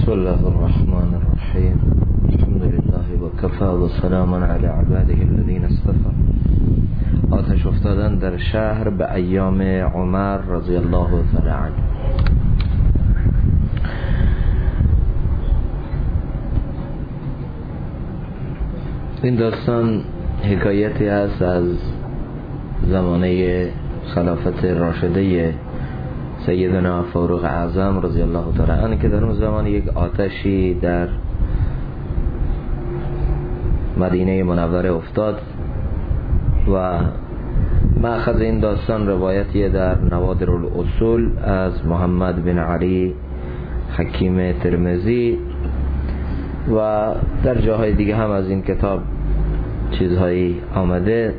بسم الله الرحمن الرحیم. الحمد لله و کفى و سلام علی عباده الذین اصطفى. آتش افتادن در شهر به ایام عمر رضی الله تعالی عنه. این داستان حکایتی است از زمانه خلافت راشده سیدنا فاروق اعظم رضی الله تعالی عنه که در اون زمان یک آتشی در مدینه منوره افتاد و مأخذ این داستان روایتی در نوادر الاصول از محمد بن علی حکیم ترمذی و در جاهای دیگه هم از این کتاب چیزهایی آمده.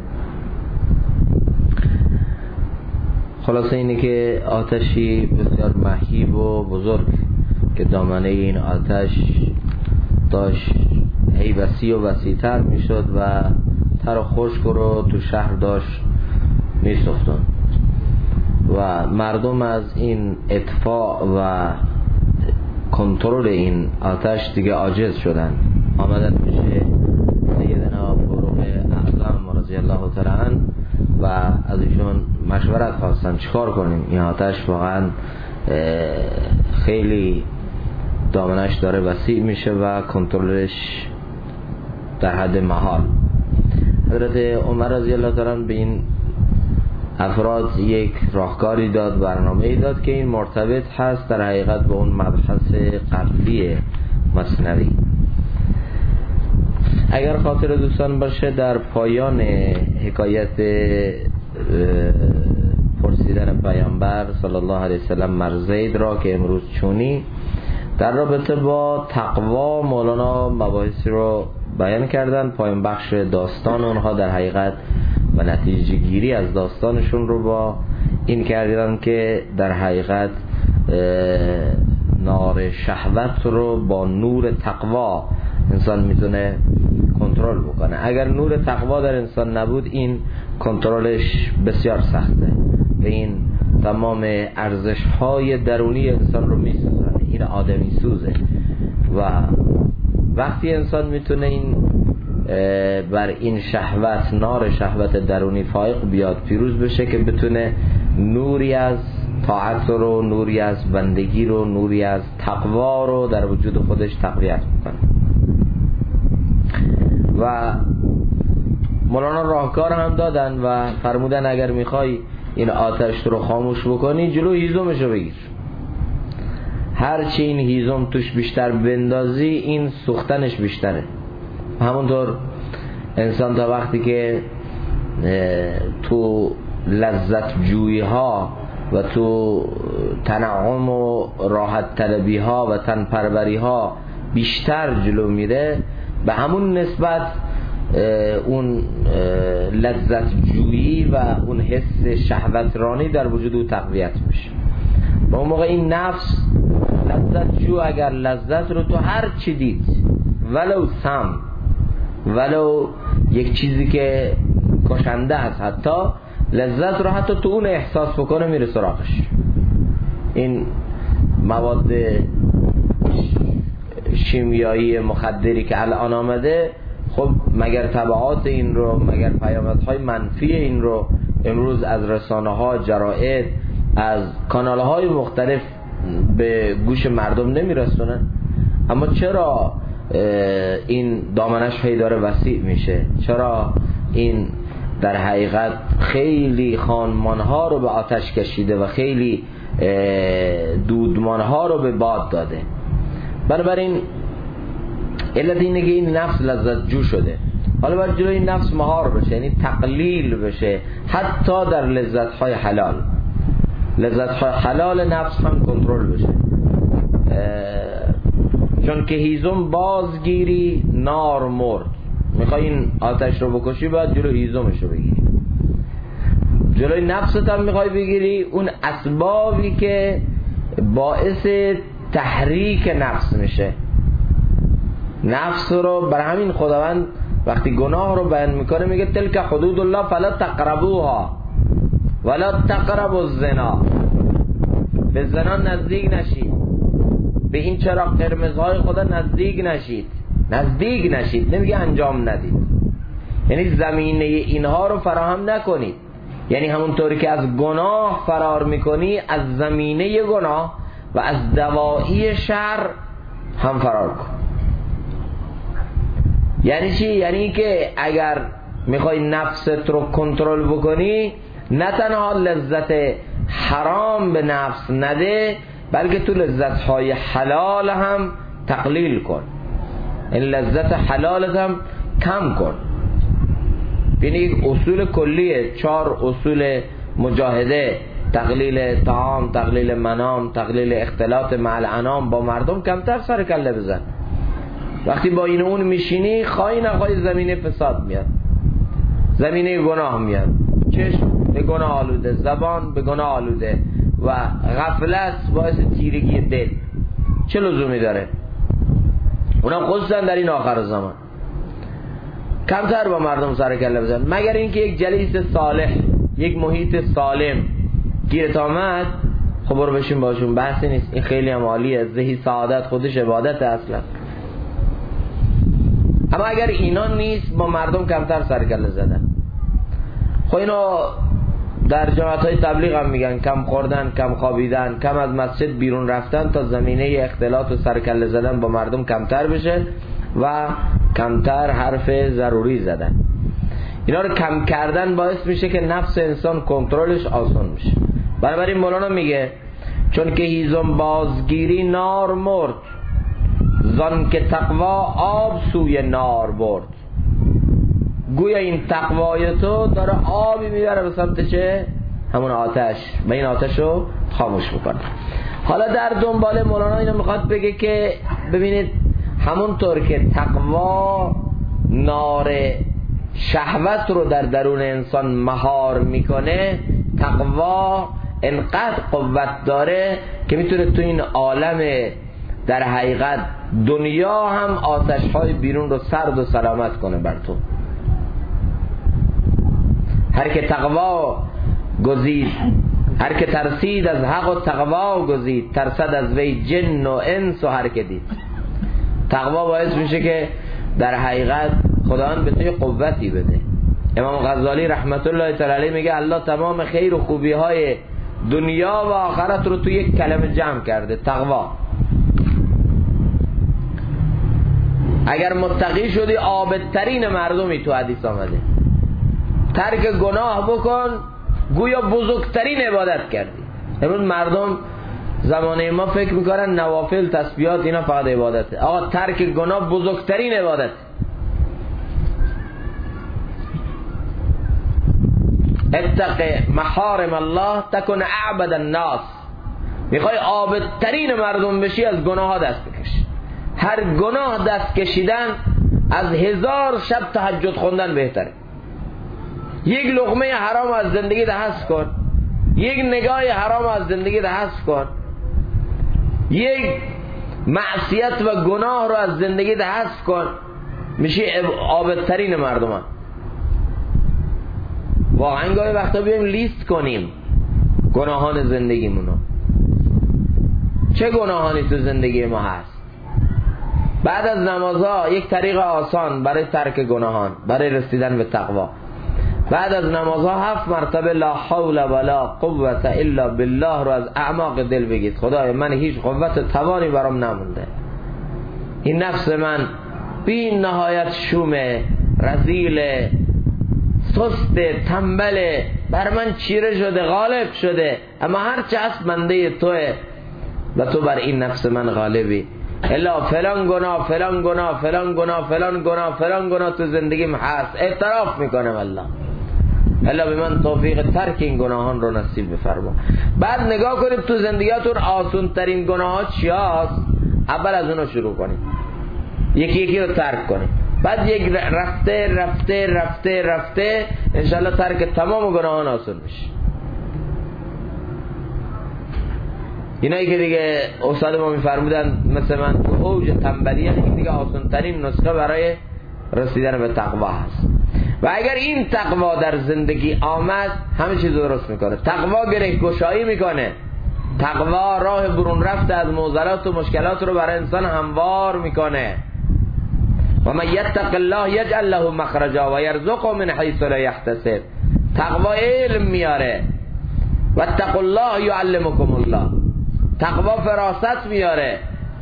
خلاصه اینه که آتشی بسیار مهیب و بزرگ که دامنه این آتش داشت هی وسیع و وسیع‌تر میشد و تر و خشک رو تو شهر داشت میسوختن و مردم از این اطفاء و کنترل این آتش دیگه عاجز شدن. آمدن پیش سیدنا فاروق اعظم رضی الله تعالی عنه و از ایشون مشورت خواستن چیکار کنیم، این آتش واقعا خیلی دامنش داره وسیع میشه و کنترلش در حد محال. حضرت عمر رضی الله تعالی عنه به این افراد یک راهکاری داد، برنامه‌ای داد که این مرتبط هست در حقیقت به اون مبحث قبلی مثنوی. اگر خاطر دوستان باشه در پایان حکایت پرسیدن پیامبر صلی الله علیه وسلم مرزید را که امروز چونی، در رابطه با تقوا مولانا مباحثی رو بیان کردن. پایان بخش داستان اونها در حقیقت و نتیجه گیری از داستانشون رو با این کردن که در حقیقت نار شهوت رو با نور تقوا انسان میتونه کنترل بکنه. اگر نور تقوا در انسان نبود این کنترلش بسیار سخته و این تمام ارزش‌های درونی انسان رو میسوزه. این آدمی سوزه و وقتی انسان میتونه این بر این شهوت، نار شهوت درونی فائق بیاد، پیروز بشه که بتونه نوری از طاعت رو، نوری از بندگی رو، نوری از تقوا رو در وجود خودش تقویت بکنه. و مولانا راهکار هم دادن و فرمودن اگر میخوای این آتش رو خاموش بکنی جلو هیزمش رو بگیر. هرچی این هیزم توش بیشتر بندازی این سوختنش بیشتره. همونطور انسان تا وقتی که تو لذت جویی ها و تو تنعم و راحت طلبی ها و تن پروری ها بیشتر جلو میره، به همون نسبت اون لذت جویی و اون حس شهوت رانی در وجود او تقویت میشه. با اون موقع این نفس لذت جو اگر لذت رو تو هر چی دید، ولو سم، ولو یک چیزی که کشنده است، حتی لذت رو حتی تو اون احساس بکنه میره سراغش. این مواد شیمیایی مخدری که الان آمده، خب مگر تبعات این رو، مگر پیامدهای منفی این رو امروز از رسانه ها، جرائد، از کانال های مختلف به گوش مردم نمیرسونن؟ اما چرا این دامنش هی داره وسیع میشه؟ چرا این در حقیقت خیلی خانمان ها رو به آتش کشیده و خیلی دودمان ها رو به باد داده؟ بنابراین علت اینه که این نفس لذت جو شده. حالا باید جلوی این نفس مهار بشه، یعنی تقلیل بشه، حتی در لذت های حلال. لذت های حلال نفس هم کنترل بشه، چون که هیزم بازگیری نار مرد. میخوای این آتش رو بکشی باید جلو هیزمش رو بگیری. جلوی نفست هم میخوای بگیری، اون اسبابی که باعث تحریک نفس میشه. نفس رو بر همین خداوند وقتی گناه رو بیان میکنه میگه تلک حدود الله فلا تقربوها ولا تقربوا الزنا، به زنا نزدیک نشید، به این چراغ قرمزهای خدا نزدیک نشید، نمیگه انجام ندید، یعنی زمینه اینها رو فراهم نکنید. یعنی همونطوری که از گناه فرار میکنی، از زمینه گناه و از دواعی شر هم فرار کن. یعنی چی؟ یعنی که اگر میخوای نفست رو کنترل بکنی، نه تنها لذت حرام به نفس نده، بلکه تو لذت‌های حلال هم تقلیل کن، این لذت حلالت هم کم کن. این یک اصول کلیه، 4 اصول مجاهده: تقلیل طعام، تقلیل منام، تقلیل اختلاط مع الانام. با مردم کمتر سر کله بزن. وقتی با این اون میشینی، خواهی نخواهی زمینه فساد میاد، زمینه گناه میاد، چشم به گناه آلوده، زبان به گناه آلوده و غفلت باعث تیرگی دل. چه لزومی داره؟ اونا خصوصا در این آخر زمان کمتر با مردم سر کله بزن، مگر اینکه یک جلیس صالح، یک محیط سالم گیرت آمد، خب برو بشین باشون، بحثی نیست، این خیلی هم عالیه، زهی سعادت خودش عبادت اصلا. اما اگر اینا نیست، با مردم کمتر سر کله زدن. خب اینا در جماعت‌های تبلیغ هم میگن کم خوردن، کم خوابیدن، کم از مسجد بیرون رفتن تا زمینه اختلاط و سر کله زدن با مردم کمتر بشه و کمتر حرف ضروری زدن. اینا رو کم کردن باعث میشه که نفس انسان کنترلش آسان میشه. بنابراین مولانا میگه چون که هیزم بازگیری نار مرد، زان که تقوا آب سوی نار برد. گویا این تقوای تو داره آبی میبره به سمت چه؟ همون آتش، و این آتش رو خاموش میکنه. حالا در دنبال مولانا اینو میخواد بگه که ببینید همونطور که تقوا نار شهوت رو در درون انسان مهار میکنه، تقوا انقدر قوت داره که میتونه تو این عالم در حقیقت دنیا هم آتش‌های بیرون رو سرد و سلامت کنه بر تو. هر که تقوا گزید، هر که ترسید از حق و تقوا گزید، ترسد از وی جن و انس و هر که دید. تقوا باعث میشه که در حقیقت خداوند به توی قوتی بده. امام غزالی رحمت الله تعالی علیه میگه الله تمام خیر و خوبی های دنیا و آخرت رو توی یک کلمه جمع کرده: تقوا. اگر متقی شدی عابدترین مردمی، تو حدیث آمده، ترک گناه بکن گویا بزرگترین عبادت کردی. امروز مردم زمانه ما فکر میکنن نوافل تسبیحات اینا فقط عبادته. آقا ترک گناه بزرگترین عبادت. اتق محارم الله تکن اعبد الناس. میخوای عابدترین مردم بشی، از گناه ها دست بکش. هر گناه دست کشیدن از 1000 شب تهجد خوندن بهتره. یک لقمه حرام از زندگی حذف کن، یک نگاه حرام از زندگی حذف کن، یک معصیت و گناه رو از زندگی حذف کن، میشه عابدترین مردمان. واقعا گاهی وقتا بیایم لیست کنیم گناهان زندگیمونو. چه گناهانی تو زندگی ما هست؟ بعد از نمازها یک طریق آسان برای ترک گناهان، برای رسیدن به تقوا. بعد از نمازها 7 مرتبه لا حول ولا قوة الا بالله رو از اعماق دل بگید: خدای من هیچ قوت توانی برام نمونده، این نفس من بی نهایت شومه، رذیله، سسته، تنبله، بر من چیره شده، غالب شده، اما هرچه هست بنده توه و تو بر این نفس من غالبی. الا فلان گناه فلان گناه فلان گناه فلان گناه فلان گناه تو زندگیم هست، اعتراف میکنم الله، الا به من توفیق ترک این گناهان رو نصیب بفرما. بعد نگاه کنیم تو زندگیاتون آسان ترین گناه ها چی هست، اول از اونو شروع کنیم، یکی یکی رو ترک کنیم. بعد یک رفته رفته رفته رفته انشالله ترک تمام گناهان آسان میشه. اینایی که دیگه استاد ما میفرمودن مثل من تو اوج تنبلی، این دیگه آسان ترین نسخه برای رسیدن به تقوا هست. و اگر این تقوا در زندگی آمد، همه چیز درست میکنه. تقوا گره گشایی میکنه، تقوا راه برون رفت از معضلات و مشکلات رو برای انسان هموار میکنه. و من یتق الله یجعل له مخرجا و یرزقه من حیث لا یحتسب. تقوا علم میاره. و اتقوا الله یعلمکم الله. تقوا فراست میاره.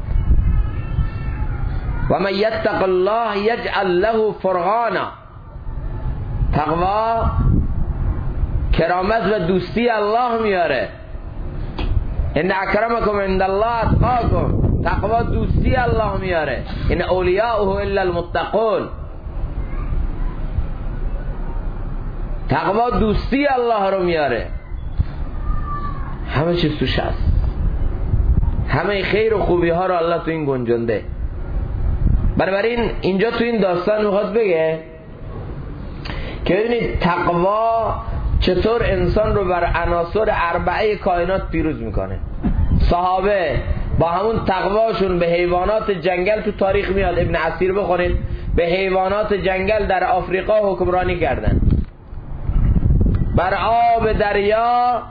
و من یتق الله یجعل له فرغانا. تقوا کرامت و دوستی الله میاره. ان اکرمکم عند الله اتقاکم. تقوا دوستی الله میاره. ان اولیاءه الا المتقون. تقوا دوستی الله رو میاره. همه چیز توش هست. همه خیر و خوبی ها رو الله تو این گنجونده. بنابراین اینجا تو این داستان میخواد بگه که ببینید تقوا چطور انسان رو بر عناصر اربعه کائنات پیروز میکنه. صحابه با همون تقواشون به حیوانات جنگل، تو تاریخ میاد ابن عسیر بخونید، به حیوانات جنگل در آفریقا حکمرانی کردن. بر آب دریا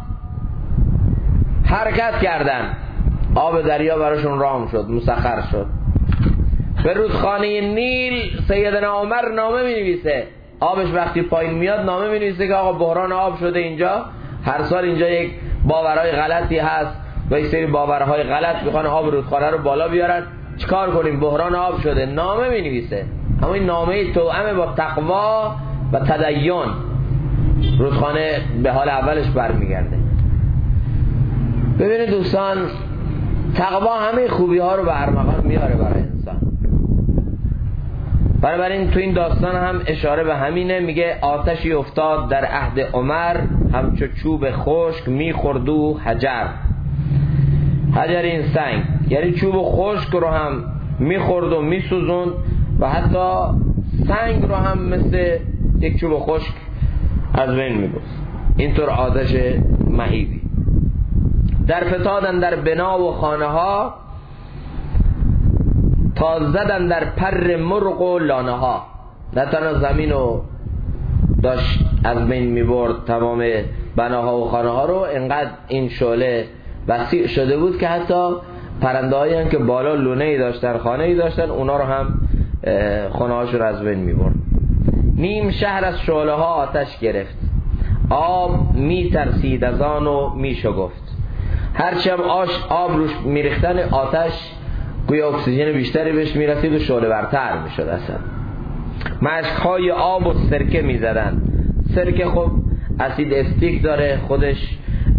حرکت کردن، آب دریا براشون رام شد، مسخر شد. به رودخانه نیل سیدنا عمر نامه می نویسه، آبش وقتی پایین میاد نامه می نویسه که آقا بحران آب شده اینجا، هر سال اینجا یک باورهای غلطی هست و یک سری باورهای غلط میخوان آب رودخانه رو بالا بیارن، چیکار کنیم، بحران آب شده. نامه می نویسه، اما این نامه توأم با تقوا و تدین. رودخانه به حال اولش برمیگرده. ببینید دوستان، تقوا همه خوبی ها رو به ارمغان میاره برای انسان. بنابراین تو این داستان هم اشاره به همینه. میگه آتشی افتاد در عهد عمر، همچو چوب خشک میخورد و حجر. حجر این سنگ، یعنی چوب خشک رو هم میخورد و میسوزوند و حتی سنگ رو هم مثل یک چوب خشک از بین میبرد. اینطور آتش مهیبی. در فتادن در بنا و خانه ها، تا زدن در پر مرغ و لانه ها. نه تنها زمین رو داشت از بین میبرد، تمام بناها و خانه ها رو، انقدر این شعله وسیع شده بود که حتی پرنده هایی هم که بالا لونه ای داشتن، خانه ای داشتن، اونا رو هم خانه هاشون از بین میبرد. نیم شهر از شعله ها آتش گرفت، آب میترسید از آن و میشگفت. هرچی هم آب روش میریختن آتش گویا اکسیژن بیشتری بهش میرسید و شعله ورتر میشد. اصلا مشکهای آب و سرکه میزدن. سرکه خب اسید استیک داره، خودش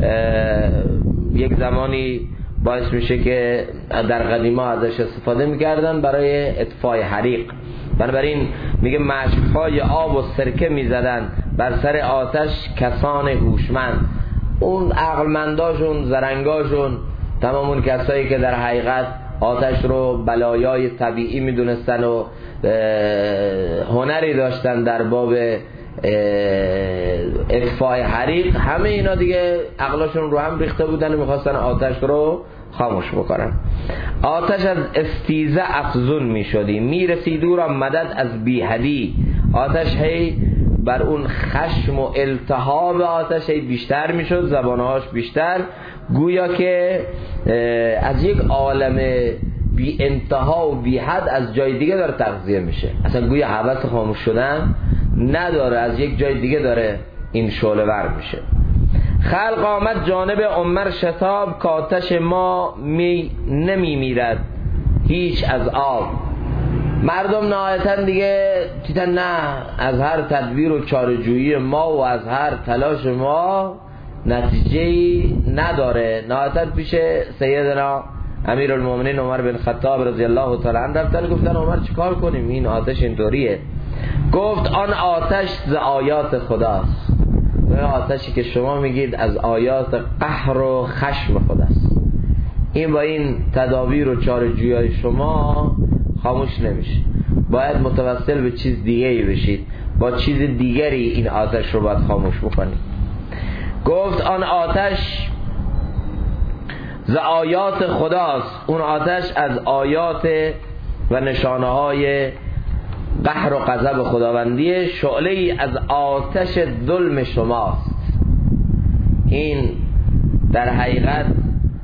یک زمانی باعث میشه که در قدیما ازش استفاده میکردن برای اطفای حریق. بنابراین میگه مشکهای آب و سرکه میزدن بر سر آتش کسان هوشمند. اون عقلمنداشون، زرنگاشون، تمام اون کسایی که در حقیقت آتش رو بلایای طبیعی میدونستن و هنری داشتن در باب اطفای حریق، همه اینا دیگه عقلاشون رو هم ریخته بودن و میخواستن آتش رو خاموش بکنن. آتش از استیزه افزون میشدی، میرسید او را مدد از بیهدی. آتش هی بر اون خشم و التهاب آتش هی بیشتر میشد، زبانهاش بیشتر، گویا که از یک عالم بی انتها و بی حد از جای دیگه داره تغذیه میشه. اصلا گویا حوث خاموش شدن نداره، از یک جای دیگه داره این شعله ور میشه. خلق آمد جانب عمر شتاب، که آتش ما نمی میرد هیچ از آب. مردم نهایتا دیگه دیدن نه، از هر تدبیر و چاره‌جویی ما و از هر تلاش ما نتیجه‌ای نداره. نهایتا پیش سیدنا امیرالمومنین عمر بن خطاب رضی الله تعالی عنه رفتن، گفتن عمر چیکار کنیم، این آتش اینطوریه. گفت آن آتش ز آیات خداست. آتشی که شما میگید از آیات قهر و خشم خداست. این با این تدابیر و چاره‌جویی شما خاموش نمیشه، باید متوسل به چیز دیگری بشید، با چیز دیگری این آتش رو باید خاموش بکنید. گفت آن آتش ز آیات خداست. اون آتش از آیات و نشانه های قهر و غضب خداوندی، شعله ای از آتش ظلم شماست. این در حقیقت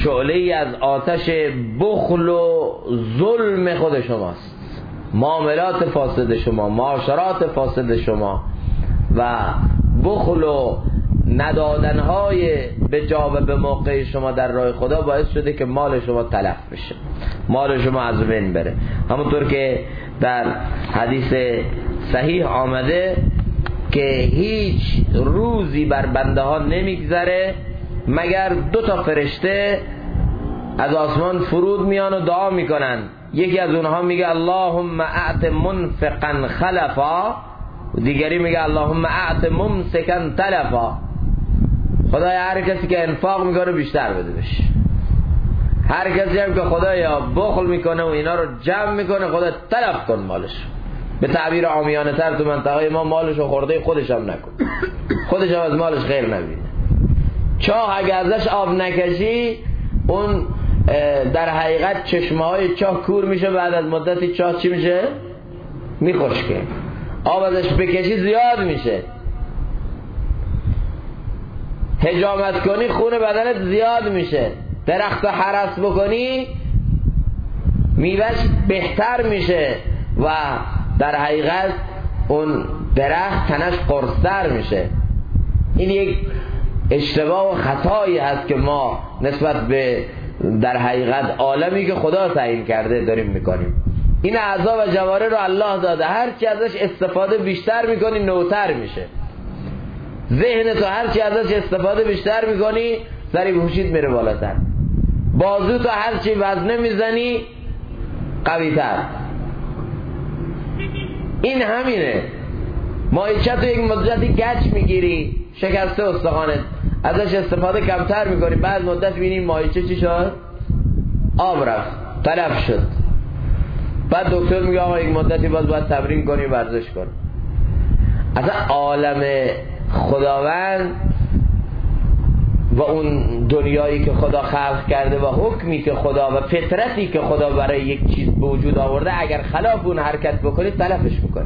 شعله از آتش بخل و ظلم خود شماست، معاملات فاسد شما، معاشرات فاسد شما و بخل و ندادنهای به جا و به موقع شما در راه خدا باعث شده که مال شما تلف بشه، مال شما از بین بره. همونطور که در حدیث صحیح آمده که هیچ روزی بر بنده ها نمیگذره مگر 2 فرشته از آسمان فرود میان و دعا میکنن. یکی از اونها میگه اللهم اعط منفقا خلفا، دیگری میگه اللهم اعط ممسکا تلفا. خدایا هر کسی که انفاق میکنه بیشتر بده بشه، هر کسی هم که خدایا بخل میکنه و اینا رو جمع میکنه خدا تلف کن مالش. به تعبیر عامیانه تر تو منطقه ما مالش رو خورده خودش هم نکن، خودش هم از مالش خیر نبینه. چاه اگه ازش آب نکشی اون در حقیقت چشمه های چاه کور میشه، بعد از مدتی چاه چی میشه؟ میخشکه. آب ازش بکشی زیاد میشه، حجامت کنی خون بدنت زیاد میشه، درخت حرس بکنی میوهش بهتر میشه و در حقیقت اون درخت تنش قرص‌تر میشه. این یک اشتباه و خطایی هست که ما نسبت به در حقیقت عالمی که خدا تعیین کرده داریم میکنیم. این اعضا و جواره رو الله داده، هرچی ازش استفاده بیشتر میکنی نوتر میشه. ذهن تو هرچی ازش استفاده بیشتر میکنی ضریب هوشیت میره بالاتر. بازو تو هرچی وزنه میزنی قوی تر. این همینه. ماهیچه تو یک مدتی گچ میگیری شکسته استخوانت، ازش استفاده کمتر میکنی، بعد مدت بینی ماهیچه چی شد؟ آب رفت، تلف شد. بعد دکتر میگه آقا یک مدتی باید تمرین کنی، ورزش کن. اصلا عالم خداوند و اون دنیایی که خدا خلق کرده و حکمی که خدا و فطرتی که خدا برای یک چیز به وجود آورده، اگر خلاف اون حرکت بکنی تلفش میکنی.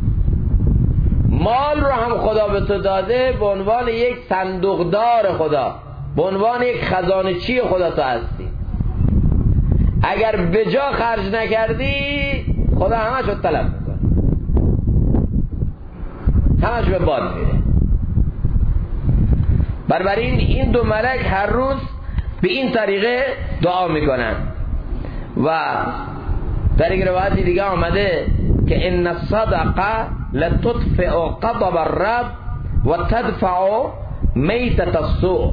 مال رو هم خدا به تو داده به عنوان یک صندوقدار خدا، به عنوان یک خزانه‌چی خدا تو هستی. اگر به جا خرج نکردی خدا همش رو تلف میکنه، همش به باد میره. بنابراین این 2 ملک هر روز به این طریقه دعا میکنن. و در یک روایت دیگه آمده که ان الصدقه لتطفئ غضب الرب و تدفع میتة السوء.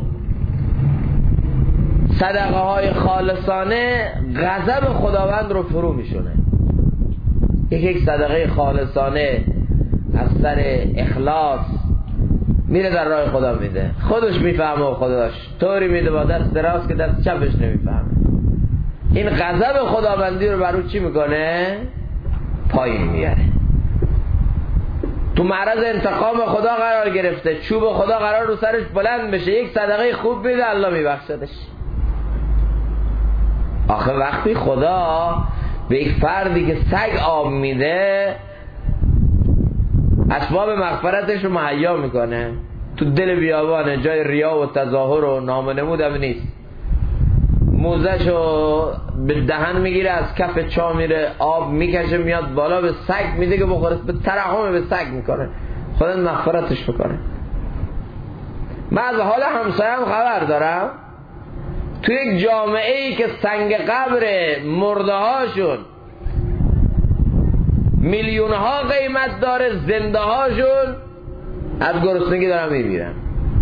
صدقه های خالصانه غضب خداوند رو فرو میشونه. یک صدقه خالصانه از سر اخلاص میره در راه خدا میده، خودش میفهمه و خداش طوری میده با دست دراز که دست چپش نمیفهمه. این غضب خداوندی رو برو چی میکنه؟ پایین میاره. تو معرض انتقام خدا قرار گرفته، چوب خدا قرار رو سرش بلند بشه، یک صدقه خوب میده الله میبخشدش. آخه وقتی خدا به یک فردی که سگ آب میده اسباب مغفرتش رو مهیا میکنه، تو دل بیابانه جای ریا و تظاهر و نامنمود هم نیست، موزش رو به دهن میگیره، از کف چا میره آب میکشه میاد بالا به سگ میده که بخوره، به ترحم به سگ میکنه، خدا مغفرتش میکنه. من از حال همسایم خبر دارم، تو یک جامعه ای که سنگ قبر مرده هاشون میلیون ها قیمت داره، زنده هاشون از گرسنگی دارن میمیرن.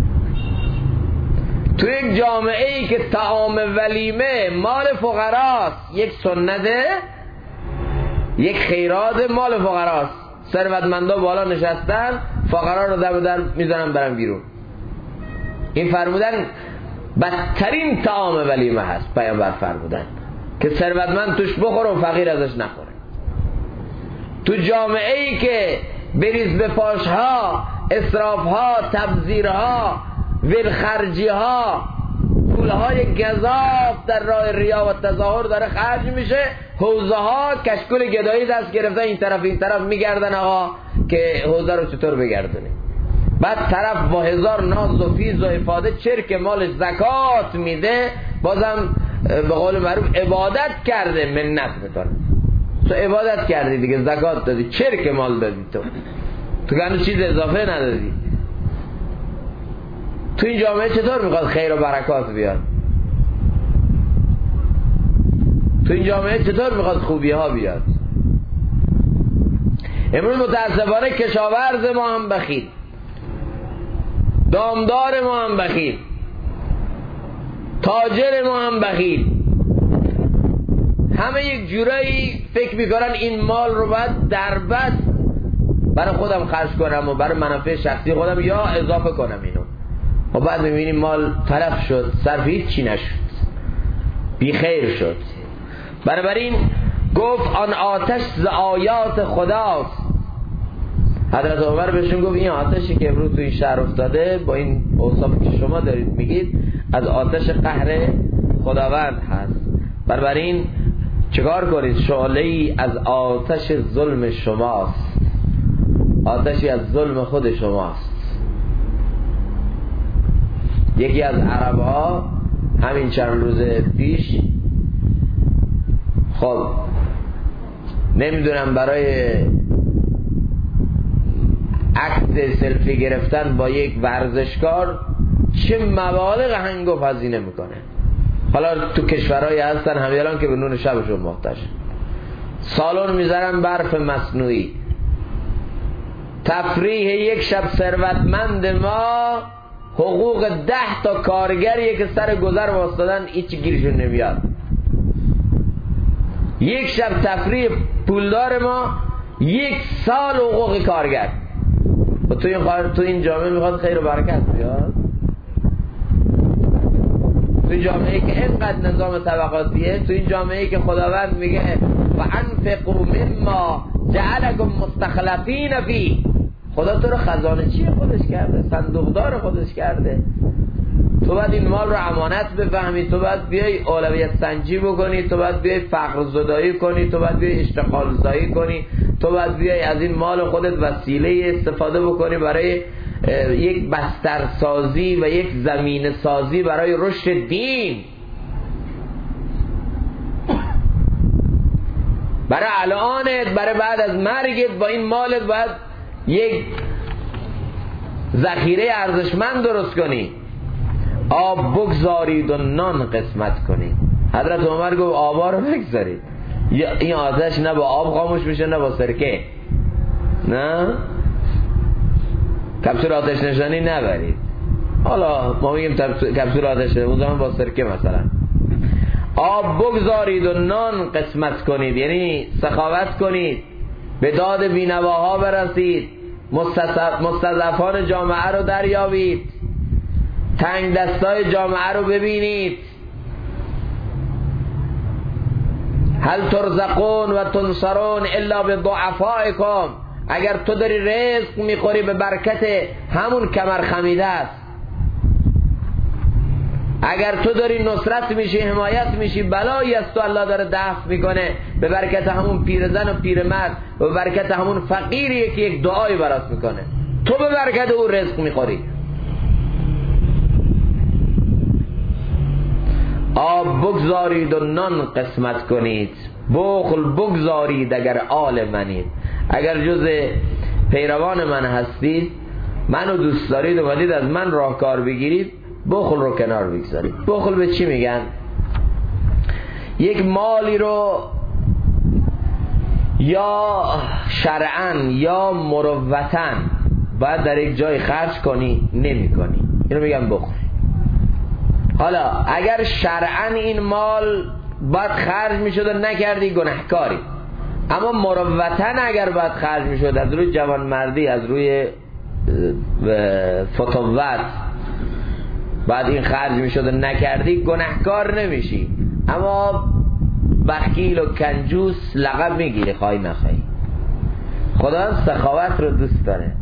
تو یک جامعه ای که طعام ولیمه مال فقراست، یک سنته، یک خیرات مال فقراست، ثروتمندا بالا نشستن، فقرا رو در بدر میزنن برن بیرون. این فرمودن بدترین طعام ولیمه هست، پیامبر فرمودن که ثروتمند توش بخوره و فقیر ازش نخوره. تو جامعه ای که بریز به پاشها، اسرافها، تبذیرها، ولخرجیها، پولهای گزاف در راه ریا و تظاهر داره خرج میشه، حوزه ها کشکول گدایی دست گرفته این طرف میگردن آقا که حوزه رو چطور بگردونه. بعد طرف با هزار ناز و فیض و افاده چرک مال زکات میده، بازم به قول معروف عبادت کرده منت میکنه. تو عبادت کردی دیگه، زکات دادی، چرک مال دادی، تو هنوز چیز اضافه ندادی. تو این جامعه چطور میخواد خیر و برکات بیاد؟ تو این جامعه چطور میخواد خوبی ها بیاد؟ امروز متاسفانه کشاورز ما هم بخیل، دامدار ما هم بخیل، تاجر ما هم بخیل، همه یک جورایی فکر میکنن این مال رو باید در بس برای خودم خرج کنم و برای منافع شخصی خودم یا اضافه کنم اینو، و بعد میبینیم مال تلف شد، صرف هیچ چی نشد، بی خیر شد. بنابراین گفت آن آتش ز آیات خداست. حضرت عمر بهشون گفت این آتشی که امروز تو این شهر افتاده با این اوصافی که شما دارید میگید از آتش قهر خداوند هست. بنابراین چیکار کنید؟ شعله‌ای از آتش ظلم شماست، آتشی از ظلم خود شماست. یکی از عرب‌ها همین چند روز پیش، خب نمیدونم برای عکس سلفی گرفتن با یک ورزشکار چه مبالغ هنگفت هزینه میکنه. حالا تو کشورهایی هستن همیالان که به نون شبشون محتاج، سالن میذارن برف مصنوعی. تفریح یک شب ثروتمند ما حقوق 10 تا کارگریه که سر گذر واسطادن هیچ گیرشون نمیاد. یک شب تفریح پولدار ما 1 سال حقوق کارگر. و تو این جامعه میخواد خیر و برکت بیاد؟ تو این جامعه که اینقدر نظام طبقاتیه، تو این جامعه که خداوند میگه و انفقوا مما جعلکم مستخلفین فیه، خدا تو رو خزانه چی خودش کرده، صندوقدار خودش کرده. تو باید این مال رو امانت بفهمی، تو باید بیای اولویت سنجی بکنی، تو باید بیای فقر زدایی کنی، تو باید بیای اشتغال زایی کنی، تو باید بیای از این مال خودت وسیله استفاده بکنی برای یک بستر سازی و یک زمین سازی برای رشد دین. برای الانت، برای بعد از مرگت با این مالت باید یک ذخیره ارزشمند درست کنی، آب بگذارید و نان قسمت کنید. حضرت عمر گفت آبا رو بگذارید، این آتش نه با آب خاموش میشه نه با سرکه، نه کپسول آتش نشانی نبرید. حالا ما میگیم کپسول آتش نشانی، اون زمان با سرکه مثلا. آب بگذارید و نان قسمت کنید، یعنی سخاوت کنید، به داد بینواها برسید، مستضعفان جامعه رو دریابید، تنگ دستای جامعه رو ببینید. هل ترزقون و تنصرون الا بضعفائکم، اگر تو داری رزق میخوری به برکت همون کمر خمیده است، اگر تو داری نصرت میشی، حمایت میشی، بلایی از تو الله داره دفع میکنه به برکت همون پیرزن و پیرمرد، به برکت همون فقیریه که یک دعایی برات میکنه، تو به برکت او رزق میخوری. آب بگذارید و نان قسمت کنید، بخل بگذارید اگر آل منید. اگر جز پیروان من هستید، منو دوست دارید و ولید از من راهکار بگیرید، بخل رو کنار بگذارید. بخل به چی میگن؟ یک مالی رو یا شرعاً یا مروتاً باید در یک جای خرج کنی، نمی کنی، اینو میگن بخل. حالا اگر شرعاً این مال باید خرج میشد و نکردی، گناهکاری. اما مروتاً اگر باید خرج میشد، از روی جوانمردی، از روی فتوت بعد این خرج میشد و نکردی، گناهکار نمیشی. اما بخیل و کنجوس لقب میگیری خواهی نخواهی. خدا سخاوت رو دوست داره.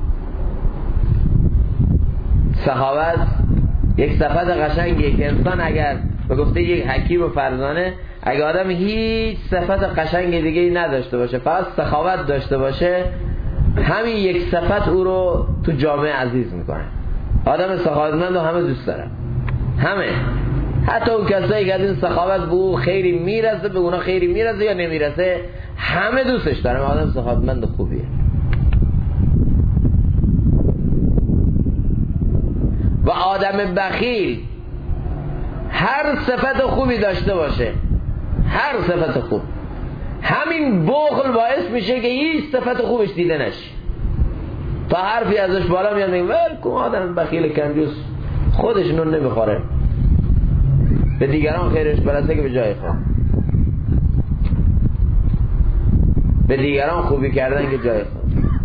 سخاوت یک صفت قشنگیه که انسان اگر به گفته یک حکیم و فرزانه، اگر آدم هیچ صفت قشنگ دیگه نداشته باشه، فقط سخاوت داشته باشه، همین یک صفت او رو تو جامعه عزیز میکنه. آدم سخاوتمند رو همه دوست دارن، حتی اون کسایی که از این سخاوت به او خیری میرسه، به اونا خیری میرسه یا نمیرسه، همه دوستش دارن. آدم سخاوتمند خوبیه. و آدم بخیل هر صفت خوبی داشته باشه، هر صفت خوب، همین بخل باعث میشه که هیچ صفت خوبش دیده نشه. تا حرفی ازش بالا میاد میگه ول کن، آدم بخیل کنجوس، خودش نون نمیخوره، به دیگران خیرش برسه که به جای خود، به دیگران خوبی کردن که جای خود.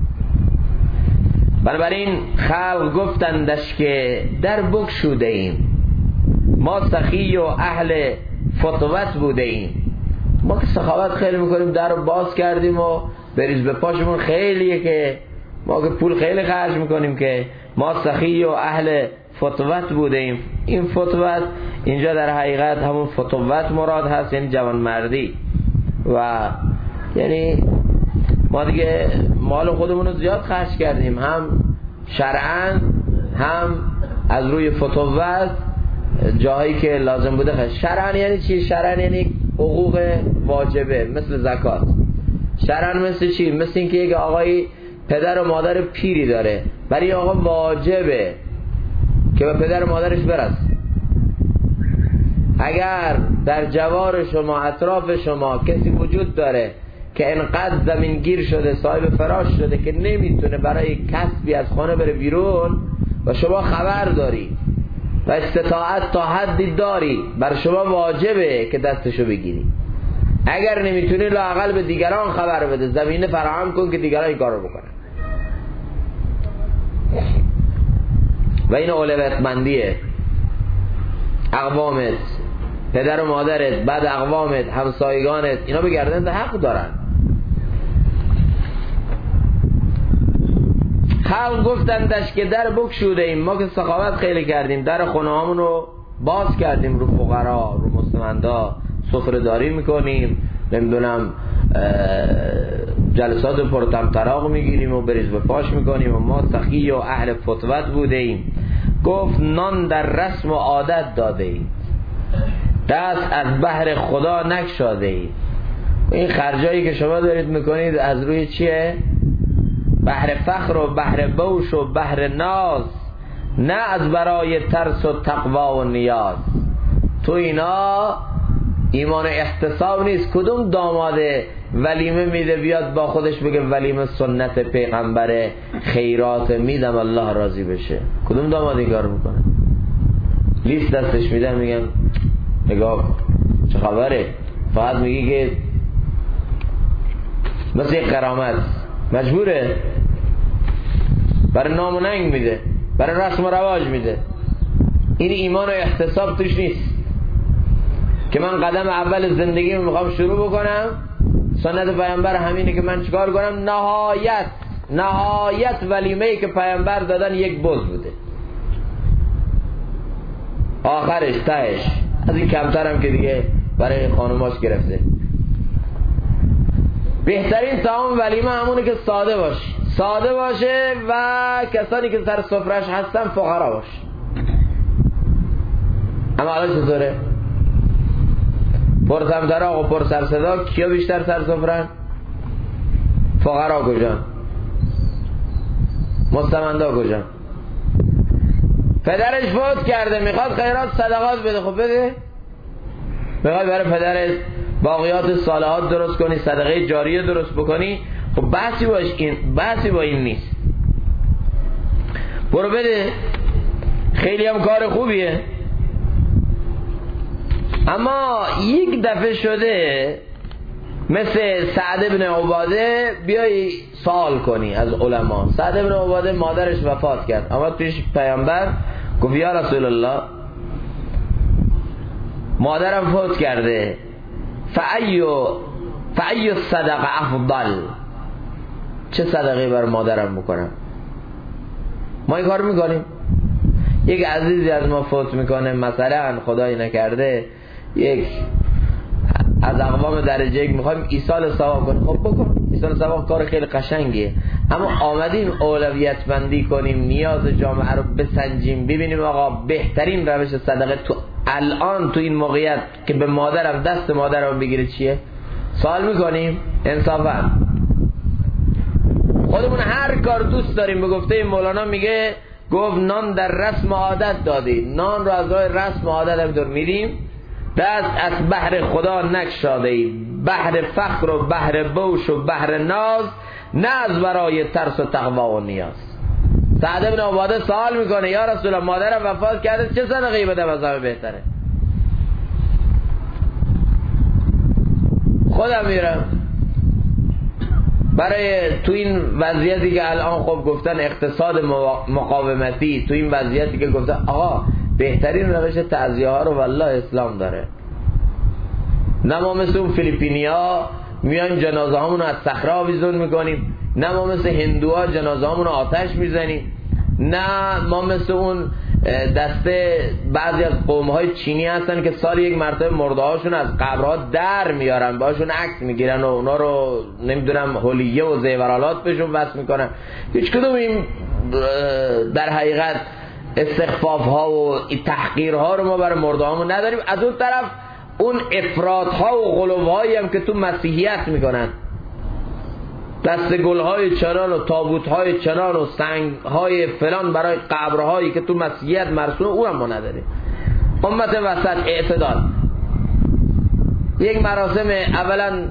بنابراین خلق گفتندش که در بگشوده ایم، ما سخی و اهل فتوت بوده ایم. ما که سخاوت خیلی میکنیم، در رو باز کردیم و بریز به پاشمون خیلیه که ما که پول خیلی خرج میکنیم که ما سخی و اهل فتوت بوده ایم. این فتوت اینجا در حقیقت همون فتوت مراد هست، یعنی جوانمردی. و یعنی ما دیگه مال خودمون رو زیاد خرج کردیم، هم شرعاً هم از روی فتوت جاهایی که لازم بوده خرج. شرعاً یعنی چی؟ شرعاً یعنی حقوق واجبه مثل زکات. شرعاً مثل چی؟ مثل این که یک آقایی پدر و مادر پیری داره، برای آقا واجبه که به پدر و مادرش برسه. اگر در جوار شما، اطراف شما کسی وجود داره که انقدر زمینگیر شده، صاحب فراش شده که نمیتونه برای کسبی از خانه بره بیرون و شما خبر داری و استطاعت تا حدی داری، بر شما واجبه که دستشو بگیری. اگر نمیتونی لااقل به دیگران خبر بده، زمینه فراهم کن که دیگران این کارو بکنن. و این اولویتمندیه. اقوامت، پدر و مادرت، بعد اقوامت، همسایگانت، اینا به گردنت حق دارن. خلق گفتندش که در بگشوده ایم، ما که سخاوت خیلی کردیم، در خونه هامون رو باز کردیم رو فقرا، رو مستمندا، سفره داری میکنیم، نمیدونم جلسات پرطمطراق میگیریم و بریز به پاش میکنیم و ما سخی و اهل فتوت بوده ایم. گفت نان در رسم و عادت داده ایم، دست از بحر خدا نگشاده اید. این خرجایی که شما دارید میکنید از روی چیه؟ بحر فخر و بحر بوش و بحر ناز، نه از برای ترس و تقوا و نیاز. تو اینا ایمان و احتساب نیست. کدوم داماده ولیمه میده بیاد با خودش بگه ولیمه سنت پیغمبره، خیرات میدم الله راضی بشه؟ کدوم داماد این کار میکنه؟ لیست دستش میدن، میگن نگاه چه خبره، فقط میگی که مثل یک کرامت مجبوره، برای نام و ننگ میده، برای رسم و رواج میده. این ایمان و احتساب توش نیست که من قدم اول زندگی میخوام شروع بکنم، سنت پیامبر همینه که من چیکار کنم؟ نهایت ولیمه‌ای که پیامبر دادن یک بز بوده، آخرش تهش از این کمترم که دیگه برای خانوماش گرفته. بهترین طعام ولیمه همونه که ساده باشه و کسانی که سر سفرش هستن فقرا باشه. اما الان چطوره؟ پرطمطراق و پر سر صدا، کیا بیشتر سر سفرن؟ فقرا کجان؟ مستمندا کجان؟ پدرش فوت کرده، میخواد خیرات صدقات بده، خب بده. میخواد برای پدرت باقیات صالحات درست کنی، صدقه جاریه درست بکنی، خب بحثی با این نیست. برو بده، خیلی هم کار خوبیه. اما یک دفعه شده مثل سعد بن عباده بیای سوال کنی از علما. سعد بن عباده مادرش وفات کرد، آمد پیش پیامبر گفت یا رسول الله مادرم فوت کرده، فأی صدقه افضل، چه صدقه بر مادرم بکنم؟ ما این کار میکنیم. یک عزیزی از ما فوت میکنه، مثلا خدایی نکرده یک از اقوام درجه یک میخوایم ایصال ثواب کنیم، خب بکن. ایصال ثواب کار خیلی قشنگیه، اما آمدیم اولویت بندی کنیم، نیاز جامعه رو بسنجیم، ببینیم آقا بهترین روش صدقه تو الان تو این موقعیت که به مادرم دست مادرم بگیره چیه؟ سوال میکنیم انصافا. خودمون هر کار دوست داریم. به گفته مولانا میگه گفت نان در رسم عادت دادی، نان رو از راه رسم عادت هم دور میدیم، دست از بحر خدا نکشاده ای، بحر فخر و بحر بوش و بحر ناز، نه از برای ترس و تقوا و نیاز. سعد بن عباده سوال میکنه یا رسول الله مادرم وفات کرده چه صدقه‌ای بدم از همه بهتره؟ خودم میرم برای تو این وضعیتی که الان خب گفتن اقتصاد مقاومتی، تو این وضعیتی که گفتن آقا بهترین روش تعزیه ها رو والله اسلام داره. نه ما مثل اون فیلیپینیا میایم جنازه هامون رو از صخره آویزون میکنیم، نه ما مثل هندوها جنازه هامون رو آتش میزنیم، نه ما مثل اون دسته بعضی از قوم‌های چینی هستن که سال یک مرتبه مرده هاشون از قبرها در میارن، باشون عکس میگیرن و اونا رو نمیدونم حلیه و زیورالات بهشون وصل میکنن. هیچ کدوم این در حقیقت استخفاف ها و تحقیر ها رو ما برای مرده هامون نداریم. از اون طرف اون افراط ها و غلو هایی هم که تو مسیحیت میکنن، دست گل های چنان و تابوت های چنان و سنگ های فلان برای قبرهایی که تو مسیحیت مرسوم، او هم ما نداریم. امت وسط اعتدال. یک مراسم اولا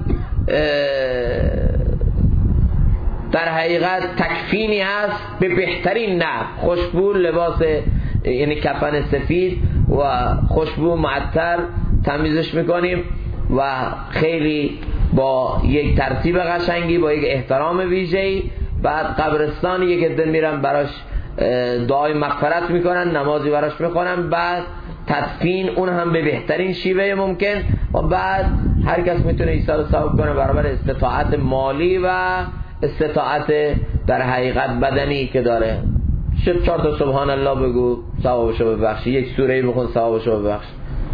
در حقیقت تکفینی هست به بهترین نحو، خوشبو، لباس یعنی کفن سفید و خوشبو معطر تمیزش میکنیم و خیلی با یک ترتیب قشنگی، با یک احترام ویژه‌ای. بعد قبرستانی یک عده میرن براش دعای مغفرت میکنن، نمازی براش میخونن، بعد تدفین، اون هم به بهترین شیوه ممکن، و بعد هر کس میتونه ایصال ثواب کنه برابر استطاعت مالی و استطاعت در حقیقت بدنی که داره. 4 تا سبحان الله بگو ثوابشو ببخشی، یک سوره بخون ثوابشو ببخش.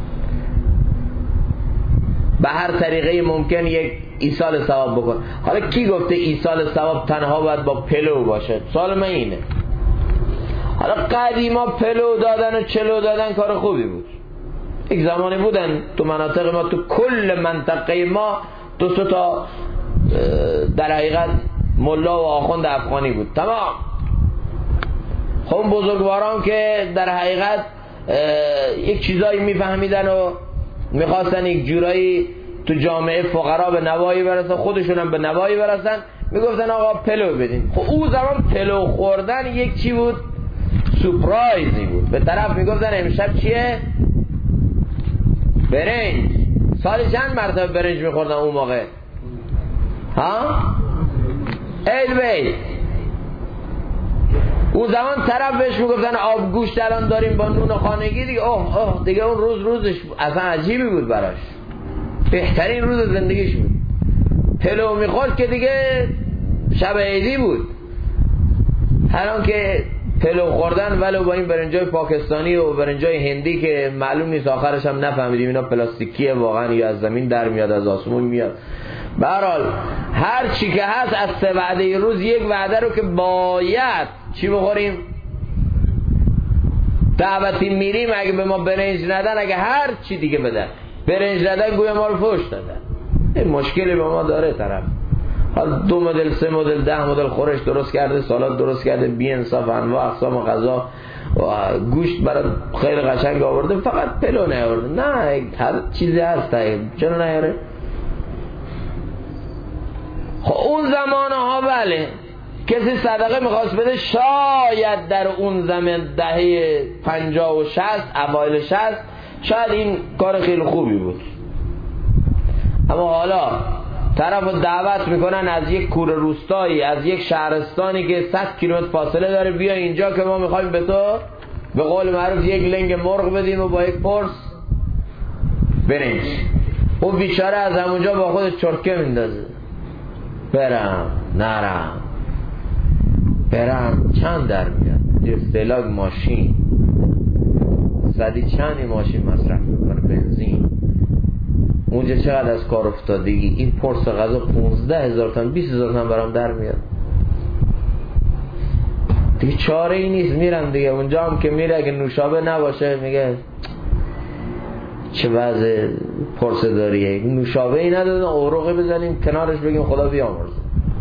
به هر طریقه ممکن یک ایصال ثواب بکن. حالا کی گفته ایصال ثواب تنها باید با پلو باشه؟ سوال من اینه. حالا قدیما پلو دادن و چلو دادن کار خوبی بود. یک زمانی بودن تو مناطق ما، تو کل منطقه ما 2 تا در حقیقت ملا و آخوند افغانی بود، تمام. خب بزرگواران که در حقیقت یک چیزایی میفهمیدن و میخواستن یک جورایی تو جامعه فقرا به نوایی برسن، خودشون هم به نوایی برسن، میگفتن آقا پلو بدین. خب اون زمان پلو خوردن یک چی بود، سورپرایزی بود. به طرف میگفتن امشب چیه؟ برنج. سالی چند مرتبه برنج میخوردن اون موقع؟ ها؟ بیت. اون زمان طرف بهش میگفتن آب گوشت الان داریم با نون خانگی دیگه. اوه دیگه اون روزش اصلا عجیبی بود براش، بهترین روز زندگیش بود. پلو میخورد که دیگه شب عیدی بود. الان که پلو خوردن ولو با این برنجای پاکستانی و برنجای هندی که معلوم نیست آخرش هم نفهمیدیم اینا پلاستیکیه واقعا یا از زمین در میاد از آسمون میاد. به هر حال هر چی که هست از 3 وعده روز یک وعده رو که باید چی بخوریم؟ دعوتی میریم اگه به ما برنج ندن، اگه هر چی دیگه بدن برنج ندن گویا ما رو فوش دادن. این مشکلی با ما داره طرف. حالا 2 مدل 3 مدل 10 مدل خورش درست کرده، سالاد درست کرده، بی انصاف انواع اقسام غذا و گوشت برای خیلی قشنگ آورده، فقط پلو نیاورده. نه هر چیزی هست چرا نیاره؟ خب اون زمانه ها بله کسی صدقه میخواست بده، شاید در اون زمان دهه 50 و 60 اوایل 60 شاید این کار خیلی خوبی بود. اما حالا طرف رو دعوت میکنن از یک کوره روستایی، از یک شهرستانی که 100 کیلومتر فاصله داره، بیا اینجا که ما میخوایم به تو به قول معروف یک لنگ مرغ بدیم و با یک پرس برنج. اون بیچاره از همونجا با خود چرکه میندازه، برم نرم برم چند در میاد، استهلاک ماشین صدی چندی ماشین مصرف میکنه، بنزین اونجا چقدر از کار افتادگی. این پرس غذا 15,000 تومان 20,000 تومان برام در میاد دیگه، چاره ای نیست، میرم دیگه. اونجا هم که میره اگه نوشابه نباشه میگه چه وضع پرسه‌داریه، نوشابه‌ای ندادن اوراقی بزنیم کنارش بگیم خدا بیامرزه.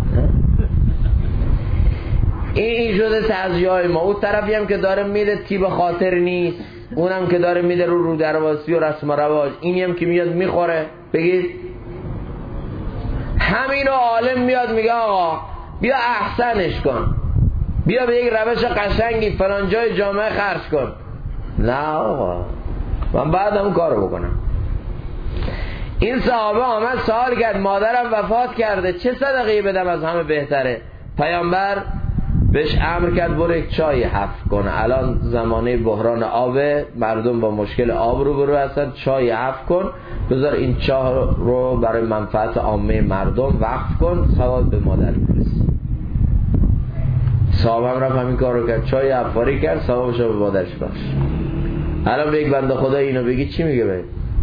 این شده تعزیه‌های ما. اون طرفی هم که داره میره تیب خاطر نیست، اونم که داره میده رو درواسی و رسم و رواج، اینی هم که میاد میخوره. بگید همینو عالم میاد میگه آقا بیا احسنش کن، بیا به یک روش قشنگی فلان جای جامعه خرج کن. نه آقا من بعدم کارو بکنم. این صحابه آمد سوال کرد مادرم وفات کرده چه صدقه‌ای بدم از همه بهتره؟ پیامبر بهش امر کرد برو یک چای حفظ کن. الان زمانه بحران آبه، مردم با مشکل آب رو هستن، چای حفظ کن، بذار این چای رو برای منفعت عامه مردم وقف کن، ثواب به مادر میرسه. صاحب هم رفت همین کار رو کرد، چای افاری کرد، ثوابش رو به مادرش بخش. الان به یک بنده خدا اینو بگی چی میگه بهت؟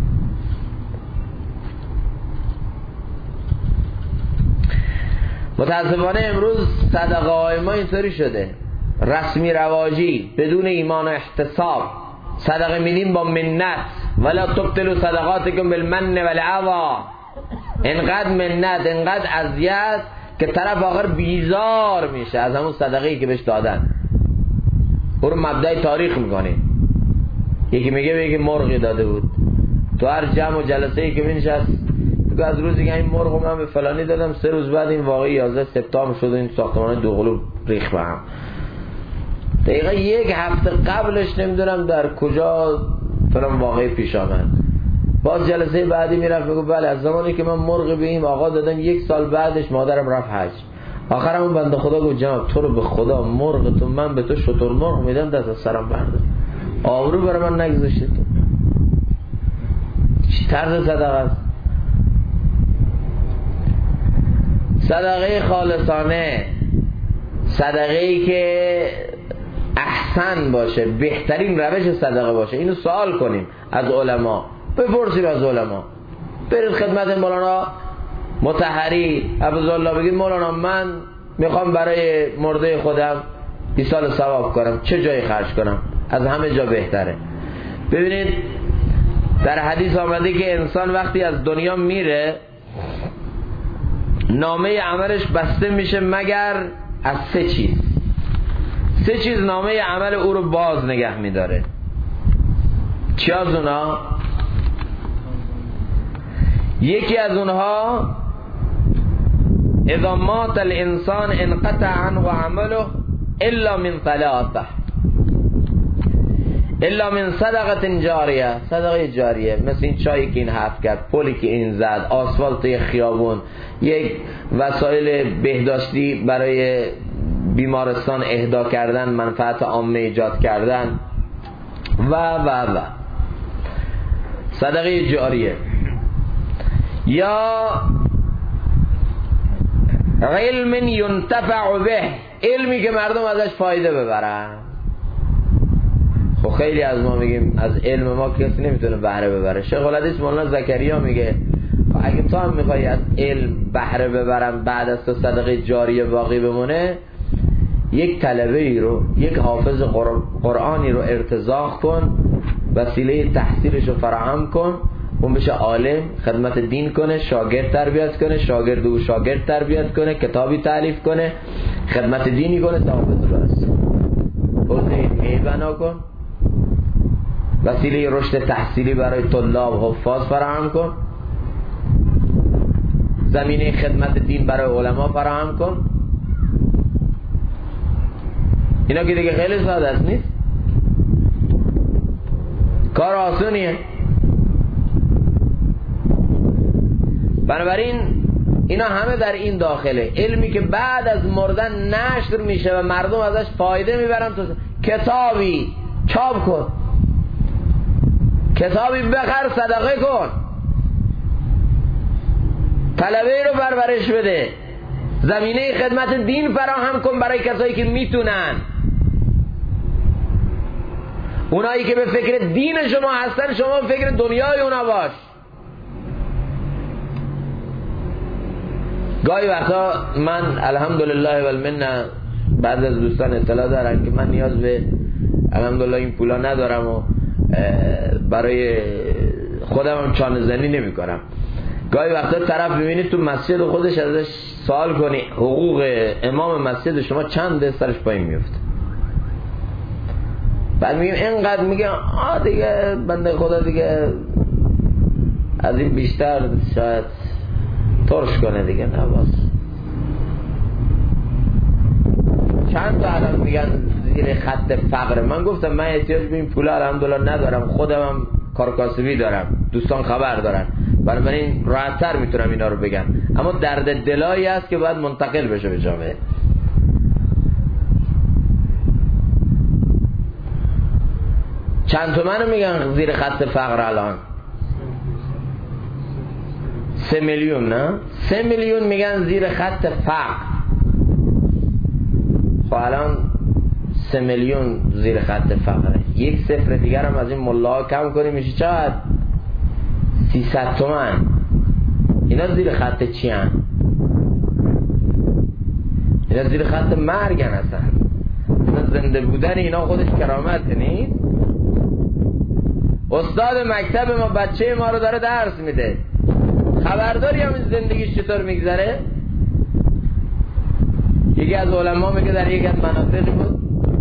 متاسفانه امروز صدقه های ما اینطوری شده، رسمی رواجی، بدون ایمان و احتساب. صدقه میدیم با منت، ولا تبطلوا صدقاتکم بالمن والعظا. انقدر منت، انقدر اذیت که طرف آخر بیزار میشه از همون صدقه‌ای که بهش دادن. او رو مبدأ تاریخ میکنه. یکی میگه به یکی مرغی داده بود، تو هر جمع و جلسه‌ای که بنشست تو از روزی که این مرغ من به فلانی دادم، 3 روز بعد این واقعی 11 سپتامبر شد این ساختمان دوقلو ریخت به هم. دقیقا 1 هفته قبلش نمیدونم در کجا فلان واقعی پیش آمد. باز جلسه بعدی میرفت میگه بله از زمانی که من مرغ به این آقا دادم 1 سال بعدش مادرم رفت حج. آخرم اون بنده خدا گفت جناب تو رو به خدا مرغ تو من به تو شتر مرغ میدم دست از سرم بردار، آبرو برای من نگذاشتی. چی طرز صدقه است؟ صدقه خالصانه، صدقه ای که احسن باشه، بهترین روش صدقه باشه. اینو سوال کنیم از علما، بپرسیم از علما. برید خدمت مولانا مطهری ابوالله بگید مولانا من میخوام برای مرده خودم 20 سال ثواب کنم، چه جایی خرج کنم؟ از همه جا بهتره. ببینید در حدیث آمده که انسان وقتی از دنیا میره نامه عملش بسته میشه مگر از 3 چیز. 3 چیز نامه عمل او رو باز نگه میداره. چی از اونها؟ یکی از اونها اذا مات الانسان انقطع عنه عمله الا من 3، الا من صدقه جاریه. صدقه جاریه مثل این چایی که این حفظ کرد، پلی که این زد، آسفالت خیابون، یک وسایل بهداشتی برای بیمارستان اهدا کردن، منفعت عامه ایجاد کردن و صدقه جاریه. یا علم ينتفع به، علمی که مردم ازش فایده ببرن. خب خیلی از ما میگیم از علم ما کسی نمیتونه بهره ببره. شیخ الحدیث مولانا زکریا میگه اگه تو هم میخوای از علم بهره ببرم بعد از تو صدقه جاریه باقی بمونه، یک طلبه ای رو، یک حافظ قرآنی رو ارتزاق کن، وسیله تحصیلش رو فراهم کن، اون بشه عالم، خدمت دین کنه، شاگرد تربیت کنه، شاگرد او شاگرد تربیت کنه، کتابی تالیف کنه، خدمت دینی کنه، ثواب تو برسه. حوزه بنا کن، وسیله رشد تحصیلی برای طلاب حفاظ فراهم کن، زمینه خدمت دین برای علما فراهم کن. اینا که دیگه خیلی ساده است، نیست؟ کار آسونیه. بنابراین اینا همه در این داخله. علمی که بعد از مردن نشر میشه و مردم ازش فایده میبرن. تو کتابی چاپ کن، کتابی بخر، صدقه کن، طلبه رو پرورش بده، زمینه خدمت دین فراهم کن برای کسایی که میتونن. اونایی که به فکر دین شما هستن، شما به فکر دنیای اونا باش. گاهی وقتا من الحمدلله و المنه بعض از دوستان اطلاع دارن که من نیاز به الحمدلله این پولا ندارم و برای خودم هم چانه زنی نمی کنم. گاهی وقتا طرف میبینی تو مسجد خودش ازش سوال کنی حقوق امام مسجد شما چنده، سرش پایین میفته. بعد میگیم اینقدر، میگه دیگه بنده خدا دیگه از این بیشتر شاید ترش کنه دیگه، نه باز چند تا الان میگن زیر خط فقر. من گفتم من احتیاج به این پول الحمدلله ندارم، خودم هم کار کاسبی دارم، دوستان خبر دارن، بنابراین راحت‌تر میتونم اینا رو بگم. اما درد دلایی هست که باید منتقل بشه به جامعه. چند تومن میگن زیر خط فقر الان؟ 3 میلیون، نه 3 میلیون میگن زیر خط فقر. خب الان 3 میلیون زیر خط فقره، یک صفر دیگر هم از این ملاها کم کنیم میشه چقدر؟ 300 تومن. اینا زیر خط چی هن؟ اینا زیر خط مرگن اصلا. اینا زنده بودن اینا خودش کرامت نیست. استاد مکتب ما بچه ما رو داره درس میده، خبرداری هم این زندگیش چطور میگذره؟ یکی از علما میگه در یکی از مناطقی بود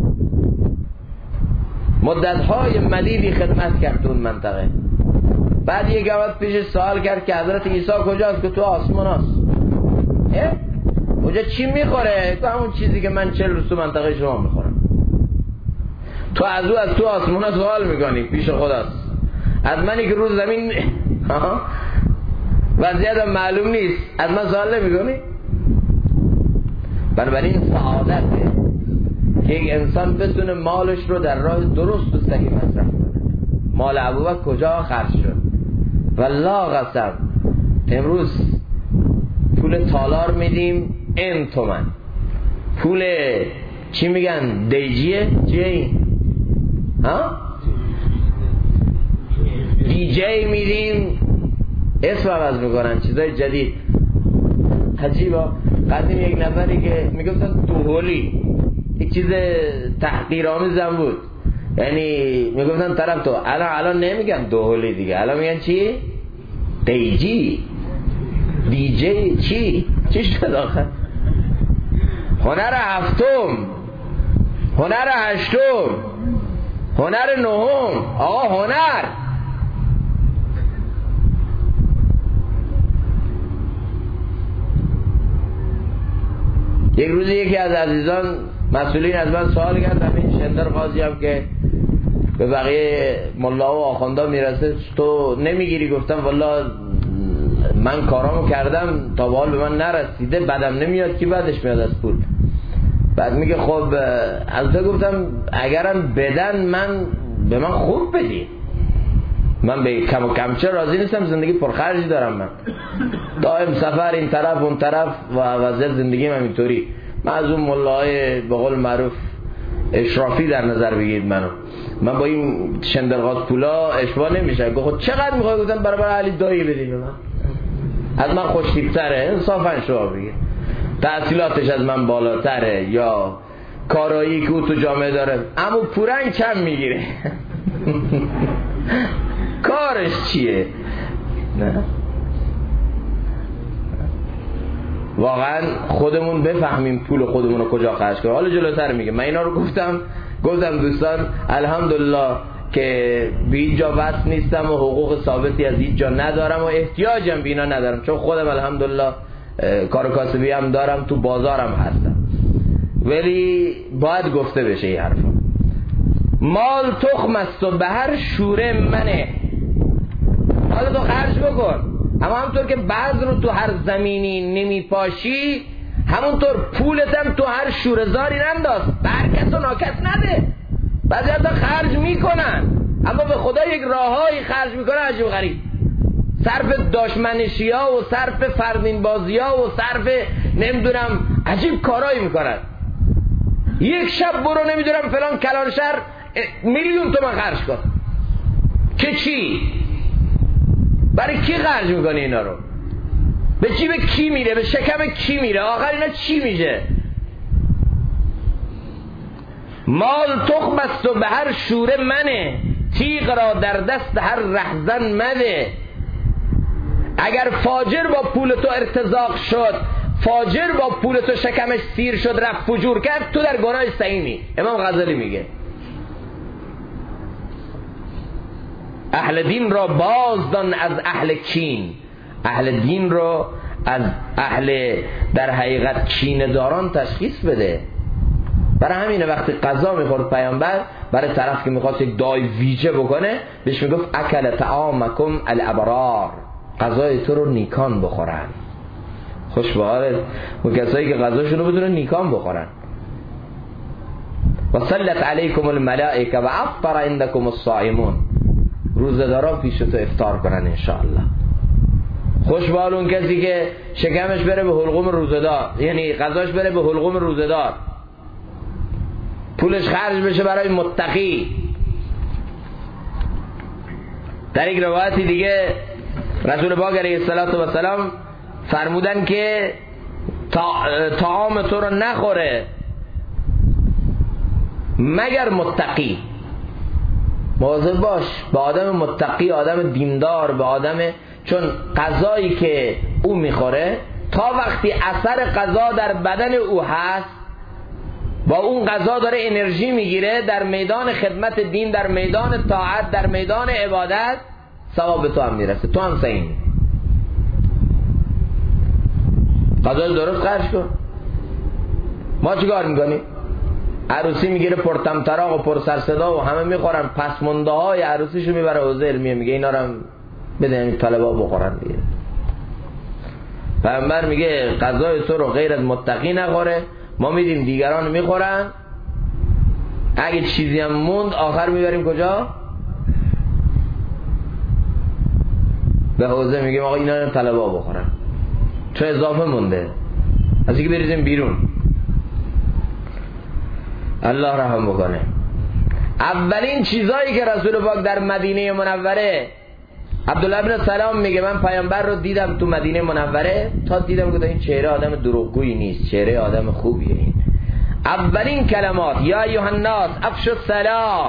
مدت‌های مدیدی خدمت کرد تو اون منطقه. بعد یک آمد پیش سوال کرد که حضرت عیسی کجاست؟ که تو آسمان هست. اونجا چی میخوره؟ تو همون چیزی که من 40 روز تو منطقه شما میخورم. تو از تو آسمان ها سوال میکنی، پیش خداست. از منی که روز زمین وضعیتم معلوم نیست از من سوال نمیکنی؟ بنابراین سعادته که یک انسان بتونه مالش رو در راه درست و صحیح مصرف کنه. مال ابوبکر کجا خرج شد؟ والله قسم امروز پول تالار میدیم این تومن، پول چی میگن دیجیه؟ چیه این؟ دیجی میدیم، اسم عوض میکنن، چیزای جدید عجیبا. قدیم یک نفری که میگفتن دوهولی، یک چیز تحقیرآمیز هم بود، یعنی میگفتن طرف تو الان نمیگن دوهولی دیگه، الان میگن چی؟ دیجی، دیجی، چی شد آخر؟ هنر هفتم، هنر هشتم، هنر نهم. آقا هنر یک روزی یکی از عزیزان مسئولین از من سوال کرد، همین شندر قاضی هم که به بقیه ملا و آخوندا میرسه تو نمیگیری؟ گفتم والا من کارامو کردم تا به حال به من نرسیده، بدم نمیاد که بعدش میاد از پول. بعد میگه خب از تو گفتم اگرم بدن به من خوب بدین، من به کم و کمچه راضی نیستم، زندگی پرخرجی دارم، من دائم سفر این طرف اون طرف و وضعیت زندگیم همینطوری. من از اون ملاهای به قول معروف اشرافی در نظر بگیرید من با این شندرغاز پولا اشباه نمیشه. خود چقدر میخوای؟ گفتم برابر علی دایی بدین به من، از من خوشتیبتره، انصافا شما بگید تحصیلاتش از من بالاتره یا کارایی که او تو جامعه داره، اما پورنگ کم میگیره کارش چیه؟ نه واقعا خودمون بفهمیم پول خودمون رو کجا خرج کنیم. حالا جلوتر میگه من اینا رو گفتم دوستان الحمدلله که به هیچ جا وصل نیستم و حقوق ثابتی از هیچ جا ندارم و احتیاجم به اینا ندارم، چون خودم الحمدلله کار کاسبی هم دارم، تو بازارم هستم، ولی باید گفته بشه این حرفا. مال تخم است و به هر شوره منه. حالا تو خرج بکن، اما همونطور که بعض رو تو هر زمینی نمیپاشی، همونطور پولت هم تو هر شوره‌زاری ننداز، برکس و ناکس نده. بعضی حتی خرج میکنن اما به خدا یک راههایی خرج میکنن عجیب غریب، صرف داشمنشی ها و صرف فردین بازی ها و صرف نمیدونم عجیب کارایی میکنن. یک شب برو نمیدونم فلان کلان شهر 1,000,000 تومان خرج کن که چی؟ برای کی خرج میکنی اینا رو؟ به جیب کی میره؟ به شکم کی میره؟ آخر اینا چی میشه؟ مال تخم است و به هر شوره منه، تیغ را در دست هر رهزن مده. اگر فاجر با پول تو ارتزاق شد، فاجر با پول تو شکمش سیر شد رفت فجور کرد، تو در گناه سعیمی. امام غزالی میگه اهل دین را بازدان از اهل کین. اهل دین را از اهل در حقیقت کینه داران تشخیص بده. برای همینه وقتی قضا میخورد پیامبر برای طرف که میخواست یک دعای ویژه بکنه بهش میگفت اکل طعامکم الابرار، غذای تو رو نیکان بخورن. خوش به حالت اون کسایی که غذاشون رو بدونن نیکان بخورن. و صلت علیکم الملائکه و افطر عندکم الصائمون، روزدارا پیش تو افطار کنن انشاءالله. خوش به حال اون کسی که شکمش بره به حلقوم روزدار، یعنی غذاش بره به حلقوم روزدار، پولش خرج بشه برای متقی. در یک روایتی دیگه رسول پاک علیه السلام فرمودن که طعام تو رو نخوره مگر متقی. مواظب باش به آدم متقی، آدم دیندار، به آدم، چون غذایی که او میخوره تا وقتی اثر غذا در بدن او هست با اون غذا داره انرژی میگیره در میدان خدمت دین، در میدان طاعت، در میدان عبادت، ثواب تو هم میرسه، تو هم سعیمی. غذا درست خرج کن. ما چیکار میکنیم؟ عروسی میگیره پرطمطراق و پر سر صدا و همه میخورن، پس مونده های عروسیشو میبره حوزه علمیه، میگه اینا رو هم بده این طلبا بخورن دیگه. پیامبر میگه غذای تو رو غیر از متقی نخوره، ما میدیم دیگران میخورن، اگه چیزی هم موند آخر میبریم کجا؟ به حوزه، میگیم آقا اینا رو طلبا بخورن چون اضافه مونده، از اینکه بریزیم بیرون. الله رحم بکنه. اولین چیزایی که رسول پاک در مدینه منوره، عبدالله بن سلام میگه من پیامبر رو دیدم تو مدینه منوره، تا دیدم که این چهره آدم دروغگویی نیست، چهره آدم خوبیه. این اولین کلمات یا ایها الناس افشوا السلام،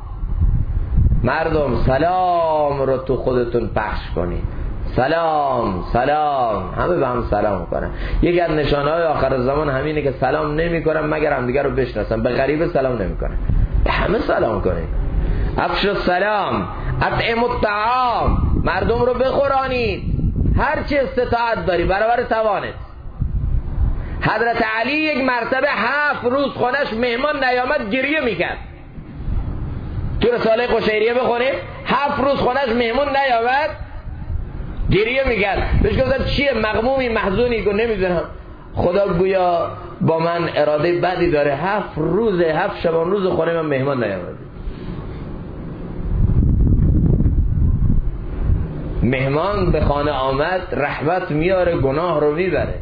مردم سلام رو تو خودتون پخش کنید. سلام سلام، همه به هم سلام کنن. یکی از نشانه‌های آخر زمان همینه که سلام نمی‌کنن مگر همدیگه رو بشناسن، به غریبه سلام نمی‌کنن، به همه سلام کنید. افشوا السلام، اطعموا الطعام، مردم رو بخورانید هر چی استطاعت داری برابر توانت. حضرت علی یک مرتبه 7 روز خونش مهمان نیامد گریه میکرد. تو رساله قشیریه بخونید 7 روز خونش مهمان نیامد گریه میکرد. بهش گفتم چیه مغمومی محزونی؟ گفت نمیدونم، خدا گویا با من اراده بدی داره، 7 روز 7 شبان روز خونه من مهمان نیامد. مهمان به خانه آمد رحمت میاره گناه رو میبره.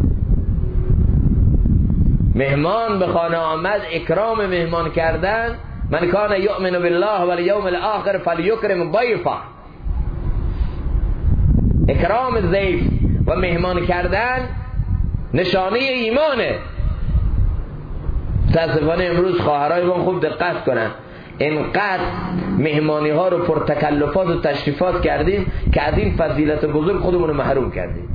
مهمان به خانه آمد اکرام مهمان کردن، من کان یؤمن بالله و الیوم الاخر فلیکرم ضیفه، اکرام ضیف و مهمان کردن نشانه ایمانه. متاسفانه امروز خواهرای ما خوب دقت کنن، اینقدر مهمانی ها رو پر تکلفات و تشریفات کردیم که از این فضیلت بزرگ خودمون رو محروم کردیم.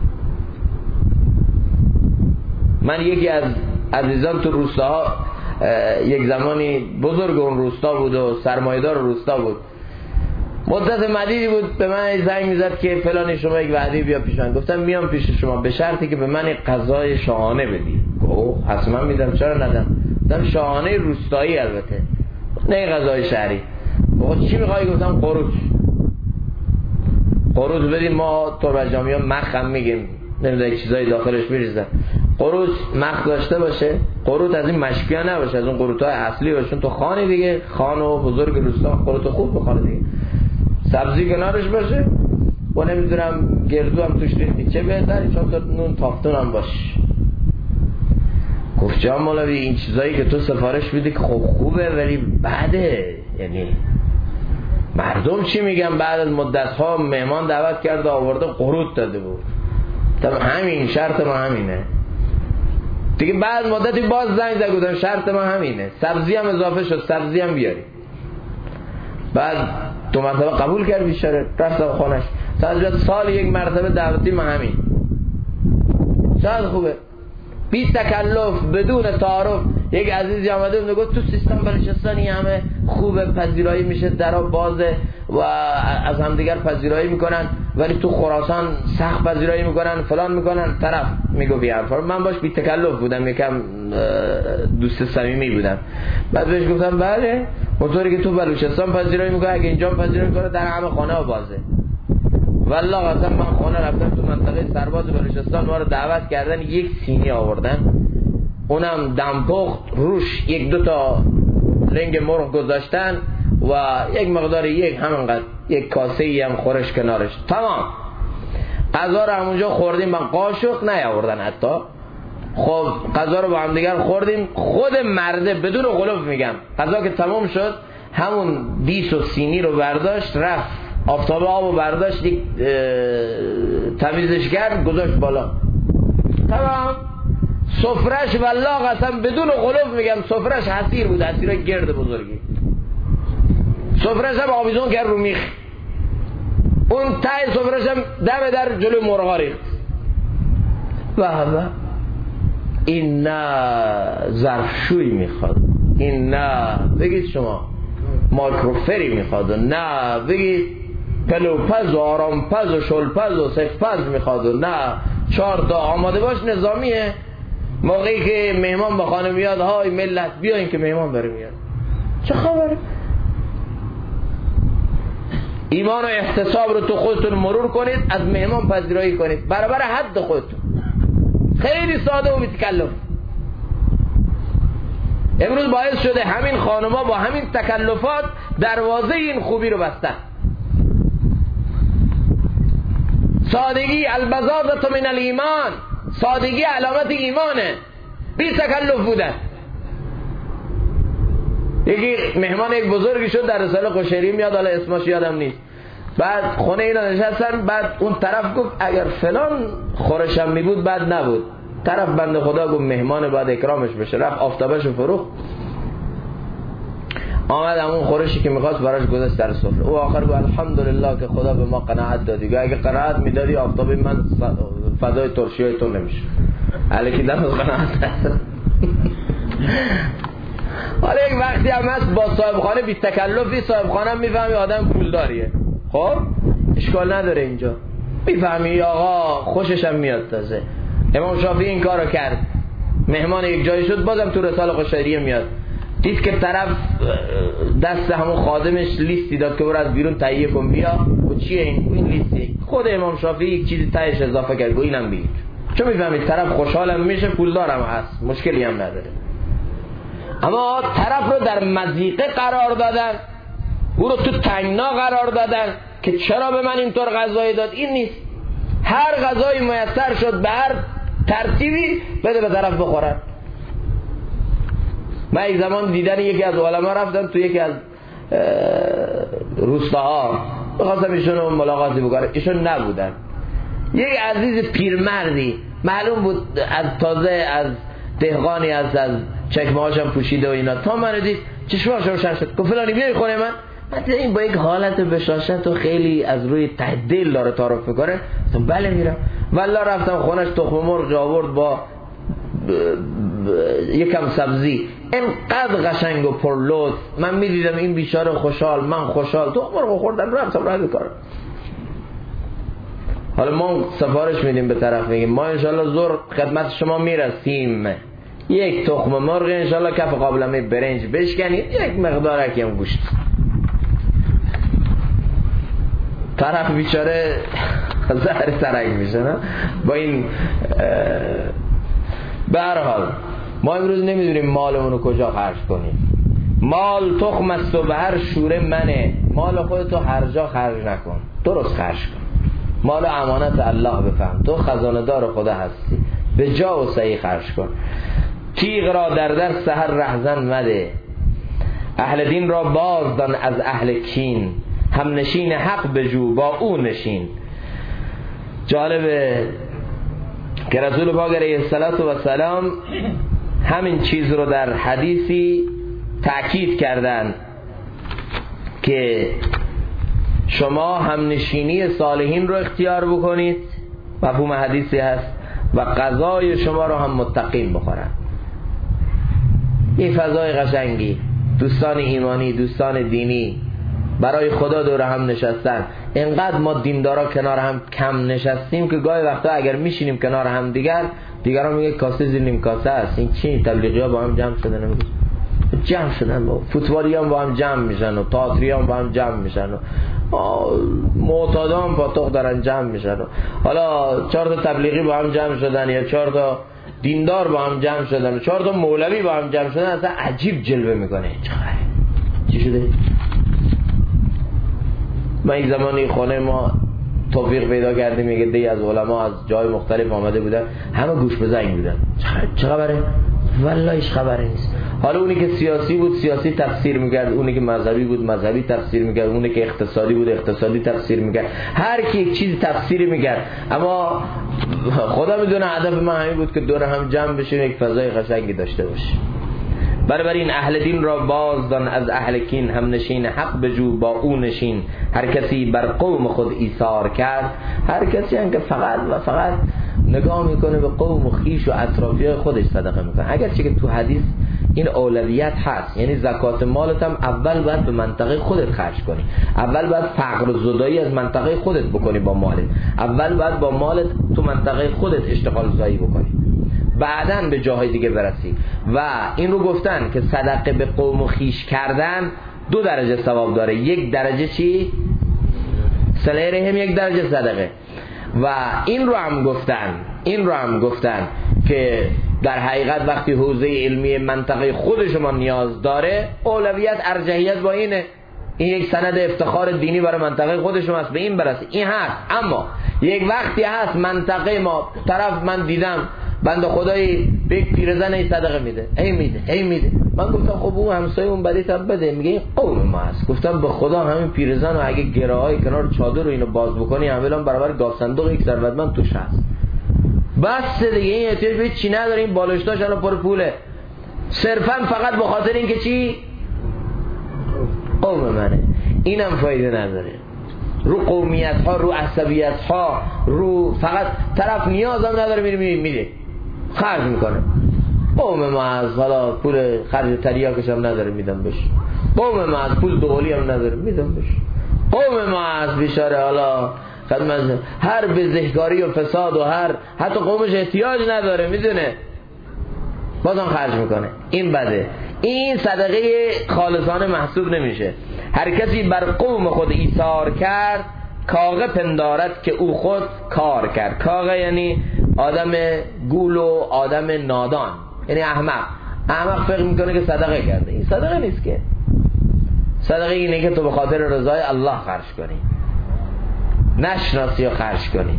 من یکی از عزیزان تو روستاها، یک زمانی بزرگ اون روستا بود و سرمایه‌دار روستا بود، مدت مدیدی بود به من زنگ میزد که فلانی شما یک وعده بیا پیش من. گفتم میام پیش شما به شرطی که به من یک غذای شاهانه بدی. گفت حتما میدم، چرا ندم؟ گفتم شاهانه روستایی البته، نه غذای شهری. گفت چی میخوای؟ گفتم قروچ. قروچ بدیم، ما تربجامی ها مخ هم میگیم، نمیدونم چیزای داخلش میریزن. قروچ مخ داشته باشه، قروت از این مشکیا نباشه، از اون قروت‌های اصلی باشه، تو خانه دیگه، خان و بزرگ روستا قروت خوب بخوره دیگه، سبزی کنارش باشه و نمیدونم گردو هم توش ریختی چه بهتر، چون تا نون تافتون هم باشه. گفت جان مولوی این چیزایی که تو سفارش میدی که خوبه ولی بعده، یعنی مردم چی میگن؟ بعد از مدت ها مهمان دعوت کرده آورده قروت داده بود. طب همین شرط ما همینه دیگه. بعد مدتی باز زنگ زد گفتم شرط ما همینه، سبزی هم اضافه شد، سبزی هم بیاری. بعد 2 مرتبه قبول کرد بیچاره، رفتم خونش. سال 1 مرتبه دعوتی من همین. چقدر خوبه، بی تکلف بدون تعارف. یک عزیزی آمده بود گفت تو سیستان بلوچستانی همه خوبه، پذیرایی میشه، درا بازه و از همدیگر پذیرایی میکنن، ولی تو خراسان سخت پذیرایی میکنن، فلان میکنن. طرف میگو بیا. من باش بی تکلف بودم، یکم دوست صمیمی بودم. بعد بهش گفتم بله اونطوری که تو بلوچستان پذیرایی میکنه اگه اینجا پذیرایی میکنه در همه خانه ها بازه. والله قسم من خانه رفتم تو منطقه سرباز بلوچستان، ما رو دعوت کردن، 1 سینی آوردن، اونم دمپخت، روش 1-2 تا لنگ مرغ گذاشتن و یک مقدار همینقدر 1 کاسه ای هم خورش کنارش، تمام. غذا رو همونجا خوردیم، من قاشق نیاوردن حتی. خب غذا رو با هم دیگر خوردیم. خود مرده بدون غلوف میگم، غذا که تمام شد همون دیس و سینی رو برداشت، رفت آفتاب آبو برداشت، یک تمیزش کرد، گذاشت بالا، تمام. سفرش والله قسم بدون غلوف میگم سفرش حسیر بود، حسیرای گرد بزرگی. سفرش هم آویزون کرد رو میخ، اون تای سفرش هم دم در جلو مرغا ریخت. و این نه ظرفشویی میخواد، این نه بگید شما مایکروفری میخواد، نه بگید پلوپز و آرامپز و شلپز و سفپز میخواد، نه 4 تا آماده باش نظامیه. موقعی که مهمان به خانه میاد، های ملت بیاین که مهمان بره میاد، چه خبره؟ ایمان و احتساب رو تو خودتون مرور کنید، از مهمان پذیرایی کنید برابر حد خودتون. خیلی ساده و بی‌تکلف. امروز باعث شده همین خانما با همین تکلفات دروازه این خوبی رو بستن. سادگی البزاضة من الایمان، سادگی علامت ایمانه، بی تکلف بودن. یکی مهمان یک بزرگی شد در رساله قشیری میاد، حالا اسمش یادم نیست، بعد خونه اینا نشستن، بعد اون طرف گفت اگر فلان خورشم می بود بد نبود. طرف بنده خدا گفت مهمان باید اکرامش بشه، رفت آفتابش فروخت، آمد همون خورشی که میخواست براش گذاشت در سفره. او آخر گفت الحمدلله که خدا به ما قناعت دادی، اگه قناعت میدادی آفتاب من فدای ترشیای تو نمیشه. الکی دم قناعت هست. حالا یک وقتی هم هست با صاحب خانه بی تکلفی، صاحب خانه هم میفهمی آدم پولداریه، خب اشکال نداره، اینجا میفهمی آقا خوشش هم میاد. تازه امام شافعی این کارو کرد، مهمان یک جایی شد، بازم تو رساله قشیریه میاد، دید که طرف دست همون خادمش لیستی داد که برو از بیرون تهیه کن بیا. و چیه این لیستی؟ خود امام شافعی یک چیزی تهش اضافه کرد، گو اینم بگیر، چون میفهمید طرف خوشحالم میشه، پولدارم هست، مشکلی هم نداره. اما طرف رو در مضیقه قرار دادن، او رو تو تنگنا قرار دادن که چرا به من اینطور غذایی داد. این نیست، هر غذایی میسر شد به هر ترتیبی بده به طرف بخورن. من یک زمان دیدن یکی از علما رفتن تو یکی از روستاها، بخواستم ایشون رو ملاقاتی بکنم، ایشون نبودن. یک عزیز پیرمردی معلوم بود از تازه از دهقانی از چکمه‌هاشم پوشیده و اینا، تا من دید چشمه‌اش روشن شد، گفت فلانی بیای خونه من. مثلا این با یک حالت بشاشت و خیلی از روی ته دل داره تعارف میکنه. گفتم بله میرم. والله رفتم خونش، تخم مرغ آورد با یکم سبزی، اینقدر قشنگ و پرلطف. من میدیدم این بیچاره خوشحال، من خوشحال، تخم مرغ خوردن رفتم راه کارم. حالا ما سفارش میدیم به طرف، میگیم ما انشالله ظهر خدمت شما میرسیم، یک تخم مرغ انشالله کف قابلمه برنج بشکنید، یک مقدارکی هم گوشت. طرف بیچاره زهر سرک میشه نه با این. به هر حال ما امروز نمیدونیم مالمون رو کجا خرج کنیم. مال تخم است و به هر شوره منه، مال خودتو هر جا خرج نکن، درست خرج کن. مال امانت الله بفهم، تو خزانه دار خدا هستی، به جا و صحیح خرج کن. تیغ را در دست سحر رهزن مده، اهل دین را بازدان از اهل کین، هم نشین حق بجو با او نشین. جالبه که رسول پاک علیه السلام همین چیز رو در حدیثی تأکید کردن که شما همنشینی صالحین رو اختیار بکنید، مفهوم حدیثی هست، و غذای شما رو هم متقین بخورن. این فضای قشنگی، دوستان ایمانی، دوستان دینی برای خدا دور هم نشستن. اینقدر ما دیندارا کنار هم کم نشستیم که گاهی وقتا اگر میشینیم کنار هم دیگران میگه کاسه زیر نیم کاسه است. این چی؟ تبلیغی ها با هم جمع شدن، جمع شدن، با فوتبالی هم با هم جمع میشن و تئاتری هم با هم جمع میشن و معتادا هم پاتوق دارن جمع میشن و حالا 4 تا تبلیغی با هم جمع شدن یا 4 تا دیندار با هم جمع شدن و 4 تا مولوی با هم جمع شدن، اصلا عجیب جلوه میکنه. چی شده؟ ما این زمانی خانه ما توفیق پیدا کردیم یه عده‌ای از علما از جای مختلف آمده بودن، همه گوش به زنگ بودن. چه خبره؟ والله هیچ خبری نیست. حالا اونی که سیاسی بود سیاسی تفسیر میکرد، اونی که مذهبی بود مذهبی تفسیر میکرد، اونی که اقتصادی بود اقتصادی تفسیر میکرد، هر کی یک چیز تفسیری میکرد. اما خدا میدونه هدف من همین بود که دور هم جمع بشیم، یک فضای قشنگی داشته باشیم. بنابراین اهل دین را بازدان از اهل کین، هم نشین حق بجو با او نشین. هر کسی بر قوم خود ایثار کرد، هر کسی هم که فقط و فقط نگاه میکنه به قوم و خیش و اطرافیای خودش صدقه میکنه. اگرچه که تو حدیث این اولویت هست، یعنی زکات مالت هم اول باید به منطقه خودت خرج کنی، اول باید فقر و زدایی از منطقه خودت بکنی با مالت، اول باید با مالت تو منطقه خودت اشتغال زایی بکنی، بعدن به جاهای دیگه برسی. و این رو گفتن که صدقه به قوم و خیش کردن 2 درجه ثواب داره. 1 درجه چی؟ صله رحم، 1 درجه صدقه. و این رو هم گفتن که در حقیقت وقتی حوزه علمی منطقه خود شما نیاز داره، اولویت ارجحیت با اینه. این یک سند افتخار دینی برای منطقه خود شما است، به این برسید. این هست. اما یک وقتی هست منطقه ما طرف، من دیدم بنده خدایی به یک پیرزن ای صدقه میده، ای میده. من گفتم خب اون همسایه اون بدی تب بده، میگه این قوم ما هست. گفتم به خدا همین پیرزن و اگه گراهای کنار چادر رو اینو باز بکنی اولا برابر گاف صندوق یک ثروتمند توش هست. بس دیگه این احتیاج به چی نداره، این بالشتاش الان پر پوله، صرفا فقط به خاطر اینکه چی؟ قوم منه. اینم فایده نداره. رو قومیت ها، رو عصبیت ها، رو فقط طرف نیازم نداره میره خرج میکنه. قوم ما از حالا پول خرج تریاکش هم نداره میدم بهش، قوم ما از پول دولی هم نداره میدم بهش، قوم ما از بیچاره حالا خدمت هر بزهکاری و فساد و حتی قومش احتیاج نداره میدونه بازم خرج میکنه. این بده. این صدقه خالصانه محسوب نمیشه. هر کسی بر قوم خود ایثار کرد، کاغه پندارد که او خود کار کرد. کاغه یعنی آدم گول و آدم نادان، یعنی احمق فکر میکنه که صدقه کرده. این صدقه نیست که. صدقه اینه که تو به خاطر رضای الله خرج کنی، نشناسی و خرج کنی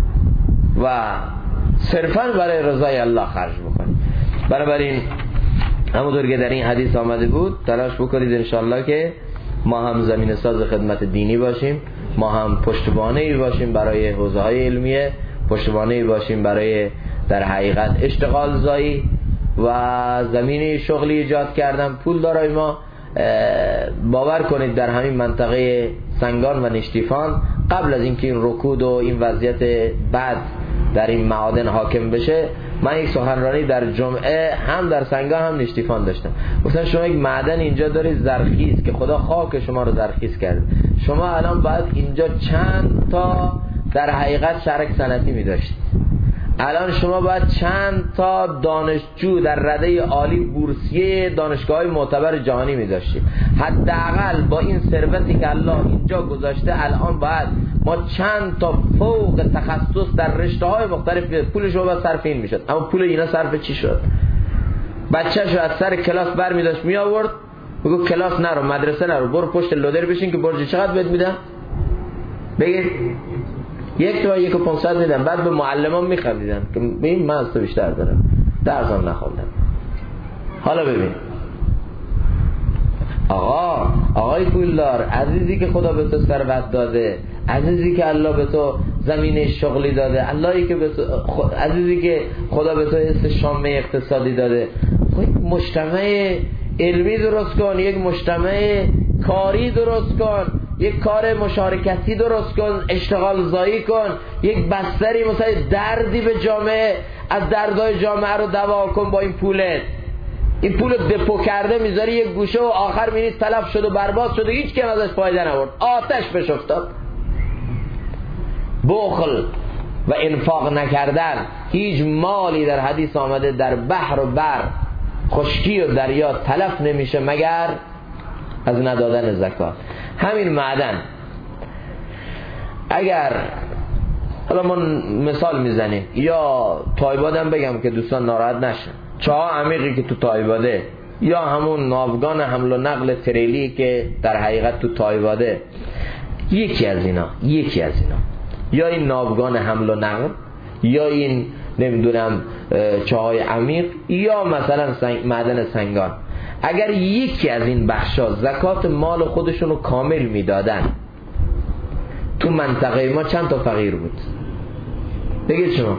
و صرفا برای رضای الله خرج بکنی. بنابراین همونطور که در این حدیث آمده بود تلاش بکنید انشالله که ما هم زمین ساز خدمت دینی باشیم، ما هم پشتوانه‌ای باشیم برای حوزه‌های علمیه، پشتوانه‌ای باشیم برای در حقیقت اشتغال زایی و زمینه شغلی ایجاد کردن. پول دارای ما باور کنید در همین منطقه سنگان و نشتیفان قبل از اینکه این رکود و این وضعیت بد در این معادن حاکم بشه، من یک سخنرانی در جمعه هم در سنگان هم نشتیفان داشتم. گفتن شما یک معدن اینجا دارید زرخیز که خدا خاک شما رو زرخیز کرده، شما الان باید اینجا چند تا در حقیقت شرک صنعتی می داشتید، الان شما باید چند تا دانشجو در رده عالی بورسیه دانشگاه‌های معتبر جهانی می داشتید. حداقل با این ثروتی که الله اینجا گذاشته الان باید ما چند تا فوق تخصص در رشته‌های مختلف، پول شما باید صرف این میشد. اما پول اینا صرف چی شد؟ بچه‌شو از سر کلاس برمی داشت می آورد، بگو کلاس نرو، مدرسه نرو، برو پشت لودر بشین که برج چقدر بهت میدن؟ بگید 1,500 میدن. بعد به معلمان میخندیدن که ببین من از تو بیشتر دارم، درسم نخوندم. حالا ببین آقای پولدار، عزیزی که خدا به تو ثروت داده، عزیزی که الله به تو زمینه شغلی داده، عزیزی که خدا به تو حس شامه اقتصادی داده، یک مجتمع علمی درست کن، یک مجتمع کاری درست کن، یک کار مشارکتی درست کن، اشتغال زایی کن، یک بستری مثلا دردی به جامعه، از دردهای جامعه رو دوا کن با این پولت. این پول دپو کرده میذاری یک گوشه و آخر می‌بینی تلف شد و برباد شد و هیچ کم ازش فایده نبرد، آتش بهش افتاد. بخل و انفاق نکردن، هیچ مالی در حدیث آمده در بحر و بر، خشکی و دریا تلف نمیشه مگر از ندادن زکات. همین معدن اگر حالا ما مثال میزنیم، یا تایبادم بگم که دوستان ناراحت نشن، چاه عمیقی که تو تایباده، یا همون ناوگان حمل و نقل تریلی که در حقیقت تو تایباده، یکی از اینا یا این ناوگان حمل و نقل، یا این نمیدونم چاهای عمیق، یا مثلا معدن سنگان، اگر یکی از این بخشا زکات مال خودشونو کامل میدادن، تو منطقه ما چند تا فقیر بود؟ بگید شما.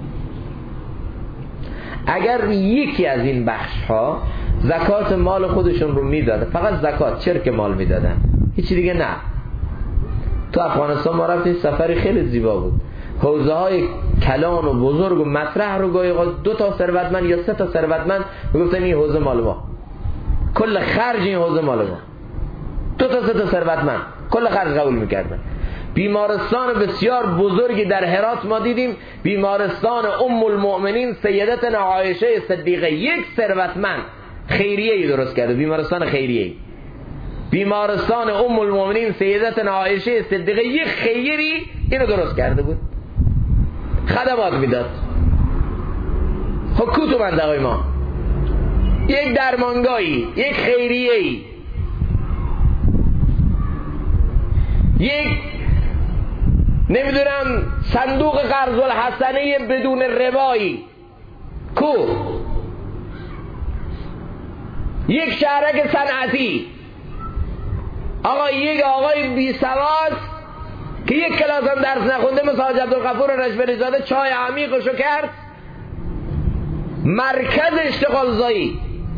اگر یکی از این بخش ها زکات مال خودشون رو میدادن، فقط زکات چرک مال میدادن، هیچ دیگه نه. تو افغانستان ما رفتیم، سفری خیلی زیبا بود، حوزه های کلان و بزرگ و مطرح رو گاهی اوقات 2 تا ثروتمند یا 3 تا ثروتمند میگفتن این حوزه مال ما، کل خرج این حوزه مال ما. 2 تا 3 تا ثروتمند کل خرج قبول میکردن. بیمارستان بسیار بزرگی در هرات ما دیدیم، بیمارستان ام المؤمنین سیدتنا عایشه صدیقه، یک ثروتمند خیریه‌ای درست کرده، بیمارستان خیریه‌ای. بیمارستان ام المؤمنین سیدتنا عایشه صدیقه یک خیری اینو درست کرده بود، خدمات میداد. خب تو منطقه ما یک درمانگاهی، یک خیریه‌ای، یک نمیدونم صندوق قرض الحسنه بدون ربایی، کو یک شهرک صنعتی، یک آقای بی سواد که یک کلاس هم درس نخونده مثل حاج عبدالغفور رشوری زاده چای عمیقشو کرد مرکز اشتغال زایی.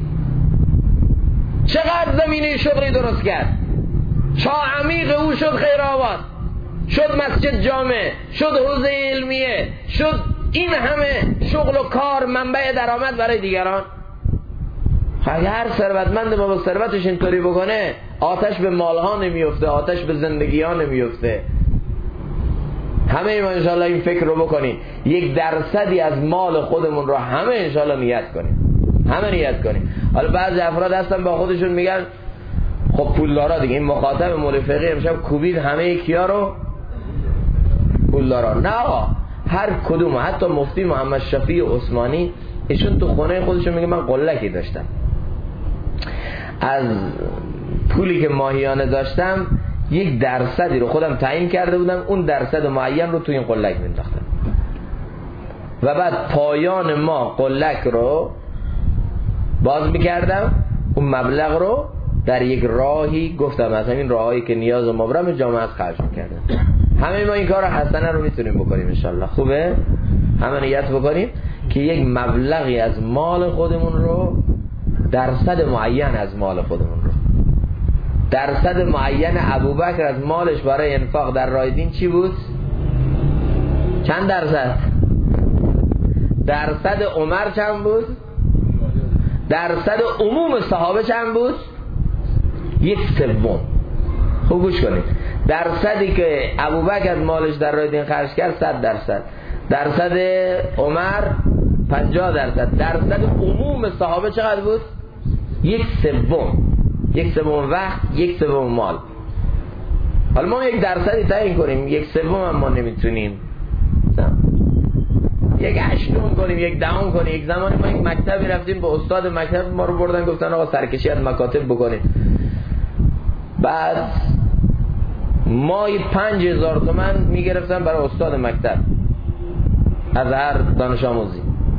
چقدر زمینه شغلی درست کرد، چاه عمیق او شد خیر آباد، شد مسجد جامع، شد حوزه علمیه، شد این همه شغل و کار، منبع درآمد برای دیگران. هر ثروتمند ما با ثروتش اینطوری بکنه، آتش به مالها نمیفته، آتش به زندگی ها نمیفته. همه ما انشاءالله این فکر رو بکنیم، 1% از مال خودمون رو همه انشاءالله نیت کنیم. حالا بعضی افراد هستن با خودشون میگن خب پولدارا دیگه، این مخاطب مولوی فقیه امشب کوبید همه کیا رو؟ پولدارا. نه، هر کدوم، حتی مفتی محمد شفیع عثمانی ایشون تو خونه خودشون میگه من قلکی داشتم، از پولی که ماهیانه داشتم 1% رو خودم تعیین کرده بودم، اون درصد معین رو تو این قلک مینداختم و بعد پایان ما قلک رو باز میکردم، اون مبلغ رو در یک راهی گفتم از همین راهایی که نیاز و مبرم جامعه از خرج میکردم. همه ما این کار حسنه رو میتونیم بکنیم انشالله. خوبه؟ همه نیت بکنیم که یک مبلغی از مال خودمون رو، درصد معین از مال خودمون رو، درصد معین ابوبکر از مالش برای انفاق در راه دین چی بود؟ چند درصد؟ درصد عمر چند بود؟ درصد عموم صحابه چند بود؟ 1/3. خوب گوش کنید، درصدی که ابوبکر از مالش در راه دین خرج کرد 100%، درصد عمر 50%، درصد عموم صحابه چقدر بود؟ 1/3. 1/3 وقت، 1/3 مال. حالا ما 1% تعیین کنیم، 1/3 هم ما نمیتونیم، 1/8 کنیم، 1/10 کنیم. یک زمانی ما یک مکتبی رفتیم، به استاد مکتب ما رو بردن گفتن آقا سرکشی از مکاتب بکنید، بعد ماهی 5000 تومان میگرفتن برای استاد مکتب از هر دانش آموزی.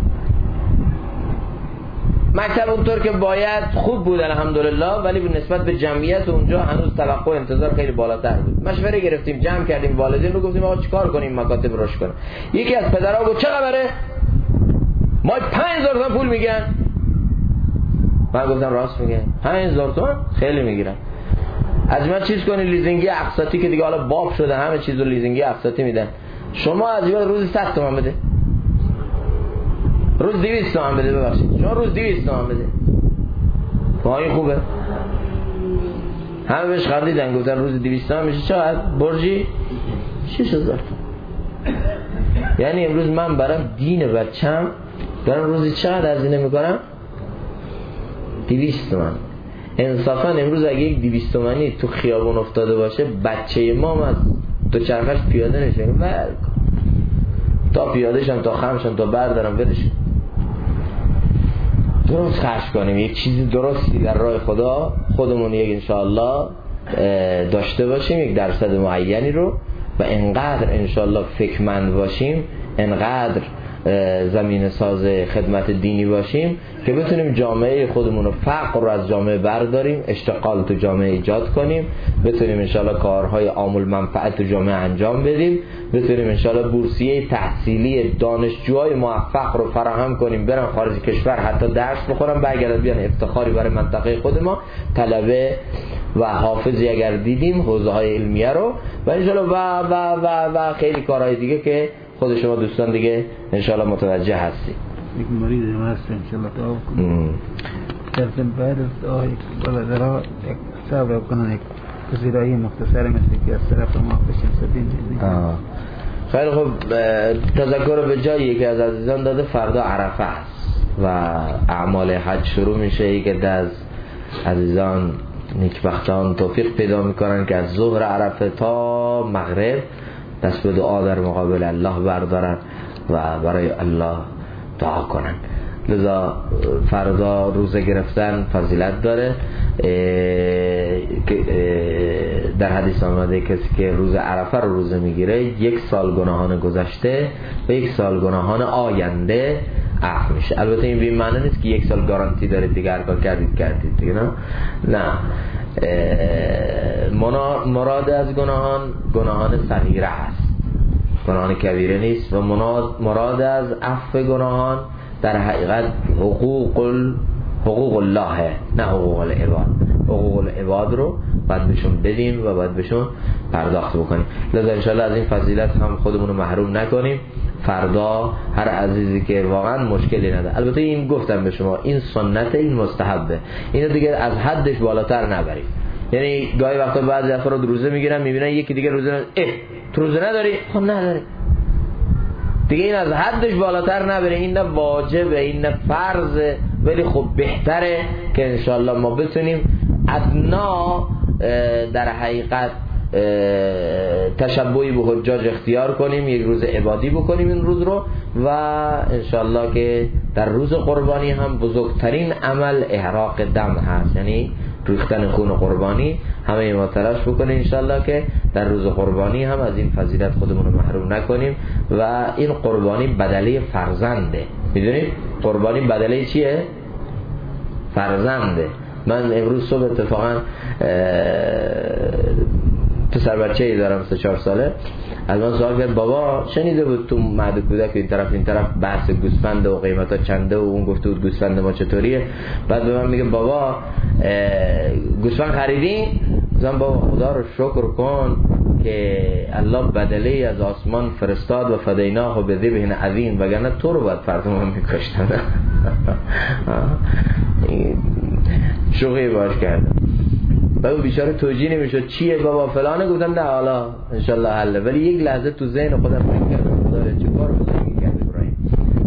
مکتب اونطور که باید خوب بود الحمدلله، ولی به نسبت به جمعیت اونجا هنوز توقع و انتظار خیلی بالاتر بود. مشوره گرفتیم، جمع کردیم والدین رو، گفتیم آقا چیکار کنیم مکاتب رشد کنه. یکی از پدرها گفت چه خبره؟ ما 5000 تومان پول میگن. من گفتم راست میگه، 5000 تومان خیلی میگیرن. از من چیز کنی لیزینگی اقساطی که دیگه حالا باب شده همه چیزو لیزینگی اقساطی میدن، شما از این روزی 100 تومن بده، روز 200 تومن بده، ببخشید شما روز 200 تومن بده، پایین خوبه. همه بهش خندیدن گفتن روز 200 تومن میشه چقدر؟ برجی 6000 تومن. یعنی امروز من برام دین بچم دارم روزی چقدر هزینه میکنم؟ 200 تومن. انصافا امروز اگه یک 200 تومنی تو خیابون افتاده باشه بچه ما از دوچرخش پیاده نشه، تا پیاده شم تا خمشم تا بردارم بدش درست خرج کنیم، یک چیزی درستی در راه خدا خودمون یک انشاءالله داشته باشیم، یک درصد معینی رو، و انقدر انشاءالله فکرمند باشیم، انقدر زمین ساز خدمت دینی باشیم که بتونیم جامعه خودمون رو، فقر رو از جامعه برداریم، اشتغال تو جامعه ایجاد کنیم، بتونیم انشاءالله کارهای عامل منفعت تو جامعه انجام بدیم، بتونیم انشاءالله بورسیه تحصیلی دانشجوهای موفق رو فراهم کنیم، برن خارج کشور حتی درس بخورن برگردن بیان افتخاری برای منطقه خود ما. طلبه و حافظی اگر دیدیم حوزه های علمیه رو و انشاءالله و خیلی کارهای دیگه که خود شما دوستان دیگه انشاءالله متوجه هستید. یک مریض ما هست انشاءالله دعا کنیم در بعد از دعا یک برادرها یک صبر کنن، یک گزارای مختصر مثل که از طرف ما بشیم سبین. خیلی خوب، تذکر به جایی که از عزیزان داده فردا عرفه است و اعمال حج شروع میشه. یکی از عزیزان نیکبختان توفیق پیدا میکنن که از ظهر عرفه تا مغرب دست به دعا در مقابل الله بردارن و برای الله دعا کنن. لذا فردا روزه گرفتن فضیلت داره. در حدیث آمده کسی که روز عرفه رو روزه میگیره 1 سال گناهان گذشته و 1 سال گناهان آینده عفو میشه. البته این به این معنی نیست که 1 سال گارانتی داره دیگه هر کار کردید دیگه، نه. مراد از گناهان صغیره هست، گناهان کبیره نیست. و مراد از عفو گناهان در حقیقت حقوق الله، نه حقوق العباد. حقوق العباد رو باید بهشون بدیم و باید بهشون پرداخت بکنیم. لذا انشاءالله از این فضیلت هم خودمون رو محروم نکنیم. فردا هر عزیزی که واقعا مشکلی نداره، البته این گفتم به شما این سنت، این مستحبه، اینو دیگه از حدش بالاتر نبرید. یعنی گاهی وقتا بعضی افراد روزه میگیرن میبینن یکی دیگه روزه تو روزه نداری؟ خب نداری دیگه، این از حدش بالاتر نبره. این نه واجبه، این نه فرضه، ولی خب بهتره که انشالله ما بتونیم ادنا در حقیقت تشبهی به حجاج اختیار کنیم، یک روز عبادی بکنیم این روز رو، و انشالله که در روز قربانی هم بزرگترین عمل احراق دم هست، یعنی ریختن خون قربانی. همه ما تلاش بکنیم انشالله که در روز قربانی هم از این فضیلت خودمون رو محروم نکنیم. و این قربانی بدله فرزنده، میدونید قربانی بدله چیه؟ فرزنده. من امروز صبح اتفاقا پسر بچه‌ای دارم 3-4 ساله، از من سوال کرد بابا شنیده بود تو مهد کودک این طرف بحث گوسفند و قیمتا چنده و اون گفته بود گوسفند ما چطوریه. بعد به من میگه بابا گوسفند خریدین؟ گفتم بابا خدا رو شکر کن که الله بدله از آسمان فرستاد و فدیناه به ذبح عظیم، وگرنه تو رو باید فردا میکشتن. شوخی باش کردم. بعد بیچاره توجیه نمیشد چیه بابا فلانه، گفتم نه حالا انشالله حله، ولی یک لحظه تو ذهن خودم فکر کردم خدا چه کار بزرگی کرد ابراهیم.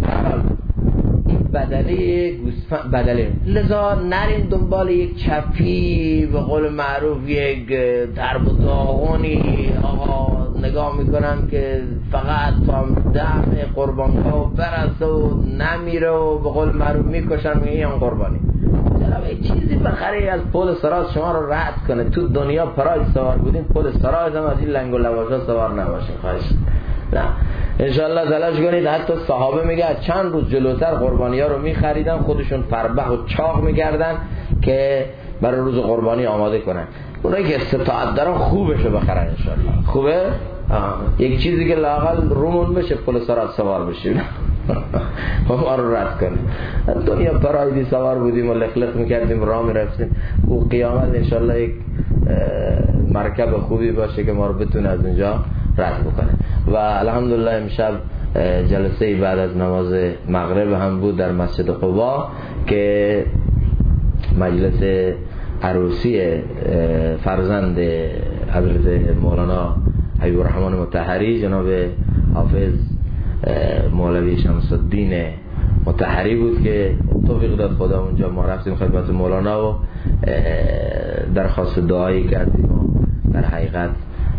بدله گوسفند بدله. لذا نریم دنبال یک چپی به قول معروف یک درب و داغونی آقا نگاه میکنم که فقط تا دم قربانگاه و برسه و نمیره و به قول معروف میکشن میگن قربانی. یه چیزی بخری از پل سراج شما رو رد کنه. تو دنیا پراید سوار بودین، پل سراج هم از این لنگ و لواشا سوار نباشین خواهش. نه انشالله تلاش کنید. حتی صحابه میگه چند روز جلوتر قربانی ها رو میخریدن، خودشون فربه و چاق میگردن که برای روز قربانی آماده کنن. اونایی که استطاعت دارن خوبشو بخرن انشالله. خوبه؟ یک چیزی که لااقل رومون بشه پل سراج سوار بشیم. ما رو رد کنه. دنیا پرایدی سوار بودیم و لخلخ میکردیم راه میرفتیم. و قیامت انشالله یک مرکب خوبی باشه که ما رو بتونه از اونجا رد بکنه. و الحمدلله امشب جلسه بعد از نماز مغرب هم بود در مسجد قبا که مجلس عروسی فرزند حضرت مولانا حبیب الرحمن مطهری جناب حافظ مولوی شمس الدین مطهری بود که توفیق داد خدا. اونجا ما رفتیم خدمت مولانا و درخواست دعایی کردیم و در حقیقت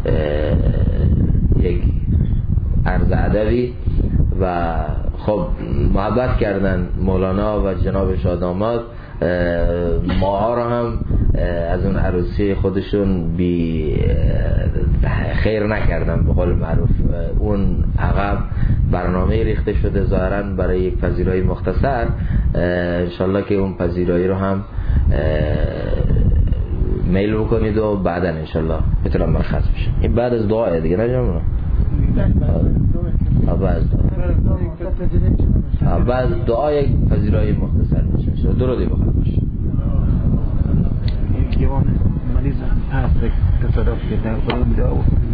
یک عرض ادبی و خب محبت کردن مولانا و جناب شاداماد. ماها رو هم از اون عروسی خودشون بی خیر نکردن به قول معروف. اون عقب برنامه ریخته شده ظاهرا برای یک پذیرایی مختصر. انشالله که اون پذیرایی رو هم میل بکنید و بعدا انشالله بتونم مرخص بشم. این بعد از دعای دیگه نه جمعه؟ بعد دعای پذیرایی مختصر میشه. درودی بخواد باشه. جوان مریض هست تصادف کرده خودم دعا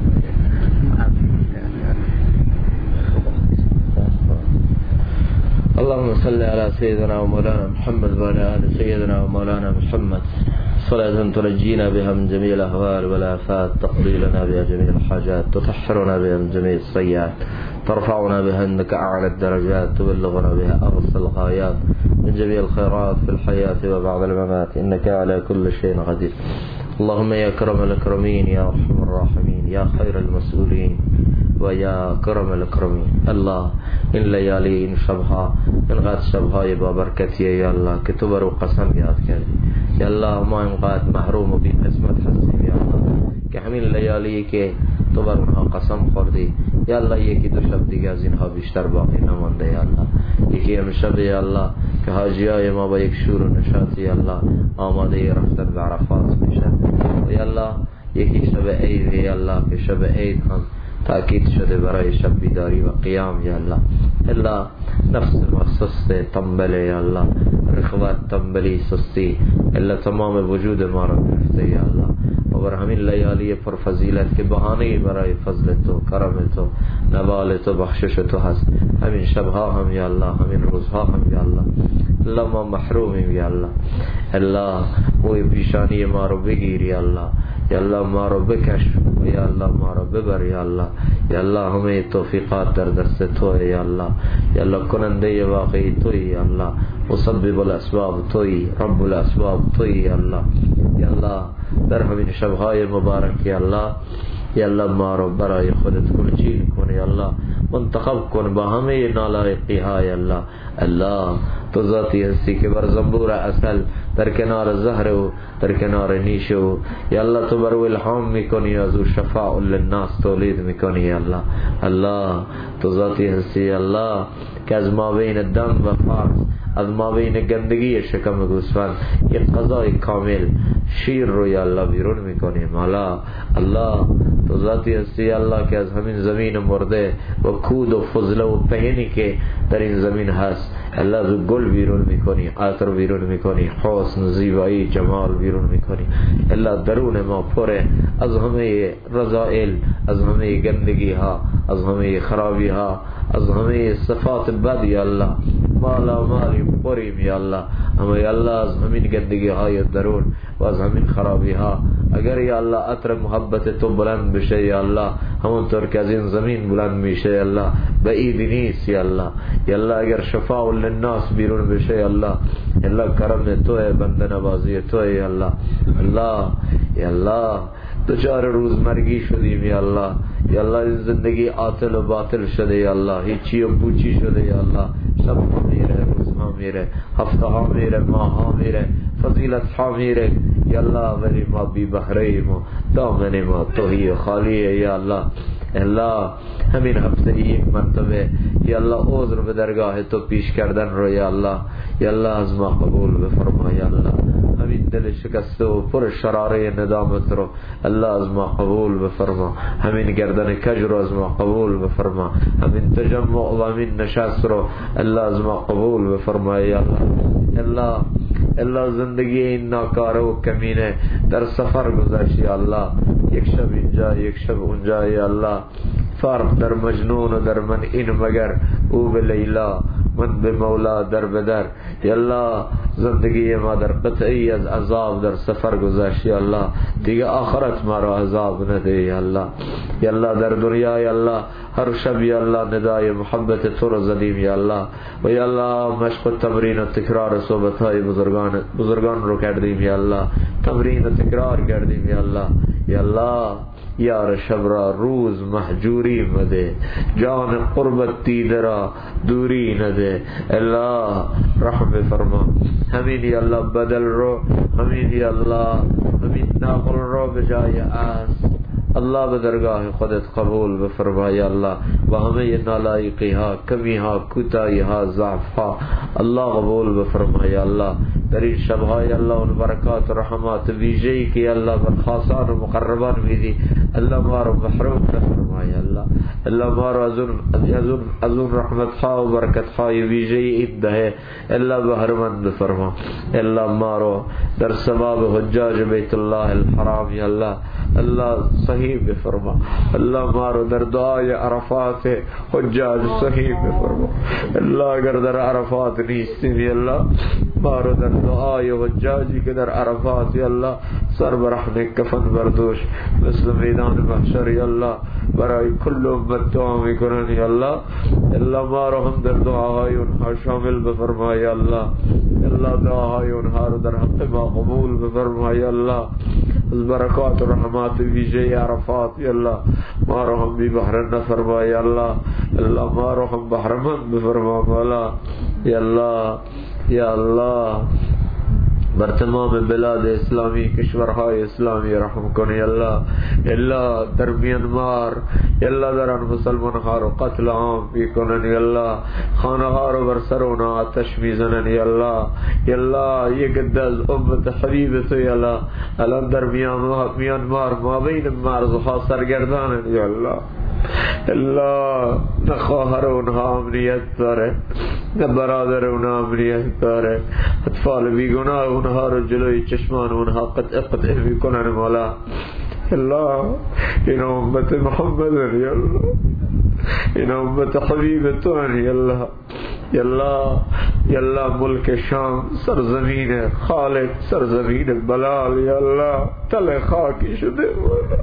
اللهم صل على سيدنا ومولانا محمد وعلى آل سيدنا ومولانا محمد صلاة تنجينا بها من جميع الأهوال والآفات، تقضي لنا بها جميع الحاجات، تطهرنا بها من جميع السيئات، ترفعنا بها عندك أعلى الدرجات، تبلغنا بها أقصى الغايات من جميع الخيرات في الحياة وبعد الممات، إنك على كل شيء قدير. اللهم يا كرم الأكرمين يا أرحم الراحمين يا خير المسؤولين ويا كرم الأكرمين. الله این لیالی این شبها اینقدر شبهای بابرکتیه یا الله که تو برو قسم یاد کردی یا الله. ما اینقدر محروم و بی قسمت هستیم یا الله که همین لیالی که تو بر اونها قسم خوردی یا الله یکی دو شب دیگه از اینها بیشتر باقی نمانده یا الله. یکی امشب یا الله که حاجیای ما با یک شور و نشاط یا الله آماده رفتن به عرفات میشن و یا الله یکی شب عید یا الله که شب عید هم تأکید شده برای شب بیداری و قیام یا الله. الا نفس ما سست تنبله یا الله، رخوت تنبلی سستی الا تمام وجود ما را گرفته یا الله. و بر همین لیالی پرفضیلت که بهانه برای فضل تو، کرم تو، نوال تو، بخشش تو هست، همین شبها هم یا الله، همین روزها هم یا الله. الله ما محرومیم یا الله. الله موی پیشانی ما رو بگیر یا الله. یا الله ما رو بکش و یا الله ما رو ببر یا الله. یا الله همه توفیقات در دست تو یا الله. یا الله کننده واقعی توی یا الله، مسبب الاسباب توی، رب الاسباب توی یا الله. یا الله در همین شبهای مبارک یا الله، یا الله ما رو برای خودت گلچین کن یا الله، منتخب کن با همه نالایقی ها یا الله. الله تو ذاتی هستی که بر زنبور اصل در کنار زهر و در کنار نیش و یا الله تو بر الهام میکنی از او شفاء للناس تولید میکنی یا الله. الله تو ذاتی هستی یا الله که از ما بین دم و فارس، از ما بین گندگی شکم گوسفند یک غذای کامل شیر رو یا الله بیرون میکنیم. الله تو ذاتی هستی الله که از همین زمین مرده و کود و فضله و پهنی که در این زمین هست الله از گل بیرون میکنی، عطر بیرون میکنی، حسن، زیبایی، جمال بیرون میکنی. الله درون ما پره از همه رذائل، از همه گندگی ها، از همه خرابی ها، از همه صفات بد یا الله. مالا مالی پریم یا الله، اما یا الله از همین گندگی های درون و از همین خرابی ها اگر یا الله عطر محبت تو بلند بشه یا الله، همونطور که از این زمین بلند میشه یا الله بعید نیست یا الله. یا الله اگر شفاء للناس بیرون بشه یا الله، الله کرم توه، بنده نوازی توه یا الله. الله یا الله دچار روزمرگی شدیم یا الله. یا الله این زندگی عاطل و باطل شده یا الله، هیچی و پوچی شده یا الله. شب ها میره، روز ها میره، هفته ها میره، ماه ها میره، فضیلت ها میره یا الله، ولی ما بی بهره ایم و دامن ما توهی و خالیه یا الله. الله همین هفته یک مرتبه یا الله عذر به درگاه تو پیش کردن رو یا الله، یا الله از ما قبول بفرما یا الله. همین همین دل شکسته و پر شراره ندامت رو الله از ما قبول بفرما، همین گردن کج رو از ما قبول بفرما، همین تجمع و همین نشست رو الله از ما قبول بفرما. یا الله الله زندگی این ناکاره و کمینه در سفر گذشت یا الله، یک شب اینجا یک شب اونجا یا الله، فرق در مجنون و در من این مگر او به لیلا من به مولا در بدر. یا الله زندگی ما در قطعی از عذاب در سفر گذشت یا الله، دیگه آخرت ما را عذاب نده یا الله. یا الله در دنیا یا الله هر شب یا الله ندای محبت تو رو زدیم یا الله، و یا الله مشق و تمرین و تکرار صحبت های بزرگان رو کردیم یا الله، تمرین و تکرار کردیم یا الله. یا الله یار شب را روز محجوری مده، جان قربت دیده را دوری نده. الله رحم فرما، همین یا الله بدل رو، همین یا الله همین نقل رو به جای است الله به درگاه خودت قبول بفرما یا الله، و همه نالایقی ها، کمی ها، کوتاهی ها، ضعف ها الله قبول بفرما یا الله. در این شبهای الله اون برکات و رحمات ویژه‌ای که الله بر خاصان و مقربان میدی الله ما رو محروم بفرما یا الله. الله ما رو از اون رحمت ها و برکت های ویژه‌ای این دهه الله بهرمند بفرما. الله ما رو در ثواب حجاج بیت الله الحرام یا الله الله صحیح بفرما. الله ما رو در دعای عرفات حجاج صحیح بفرما. الله اگر در عرفات نیستیم یا الله ما رو در دعای حجاجی که در عرفات یا الله سر برهنه کفن بردوش مثل میدان محشر یا الله برای کل امت دعا میکنن یا الله. الله ما رو هم در دعاهای اونها شامل بفرما یا الله. الله دعاهای اونها رو در حق ما قبول بفرما یا الله. از برکات و رحمات ویژه عرفات یا الله ما رو هم بی بحر نفرما یا الله. الله ما رو هم بحرمند بفرما مولا یا الله. یا الله بر تمام بلاد اسلامی، کشورهای اسلامی رحم کنی الله. الله در میانمار الله در آن مسلمان ها رو قتل عام میکنن یا الله، خانه ها رو بر سر اونا آتش میزنن یا الله. یا الله یک عده از امت حبیب تو یا الله الان در میانمار ما بین مرزها سرگردانن یا الله. الله نه خواهر اونها امنیت داره، نه برادر اونها امنیت داره، اطفال بیگناه اونها رو جلوی چشمان اونها قطع میکنن مولا. الله این امت محمد یا الله، این امت حبیب تو یا الله. یا الله یا الله ملک شام سرزمین خالد، سرزمین بلال یا الله تل خاکی شده مولا.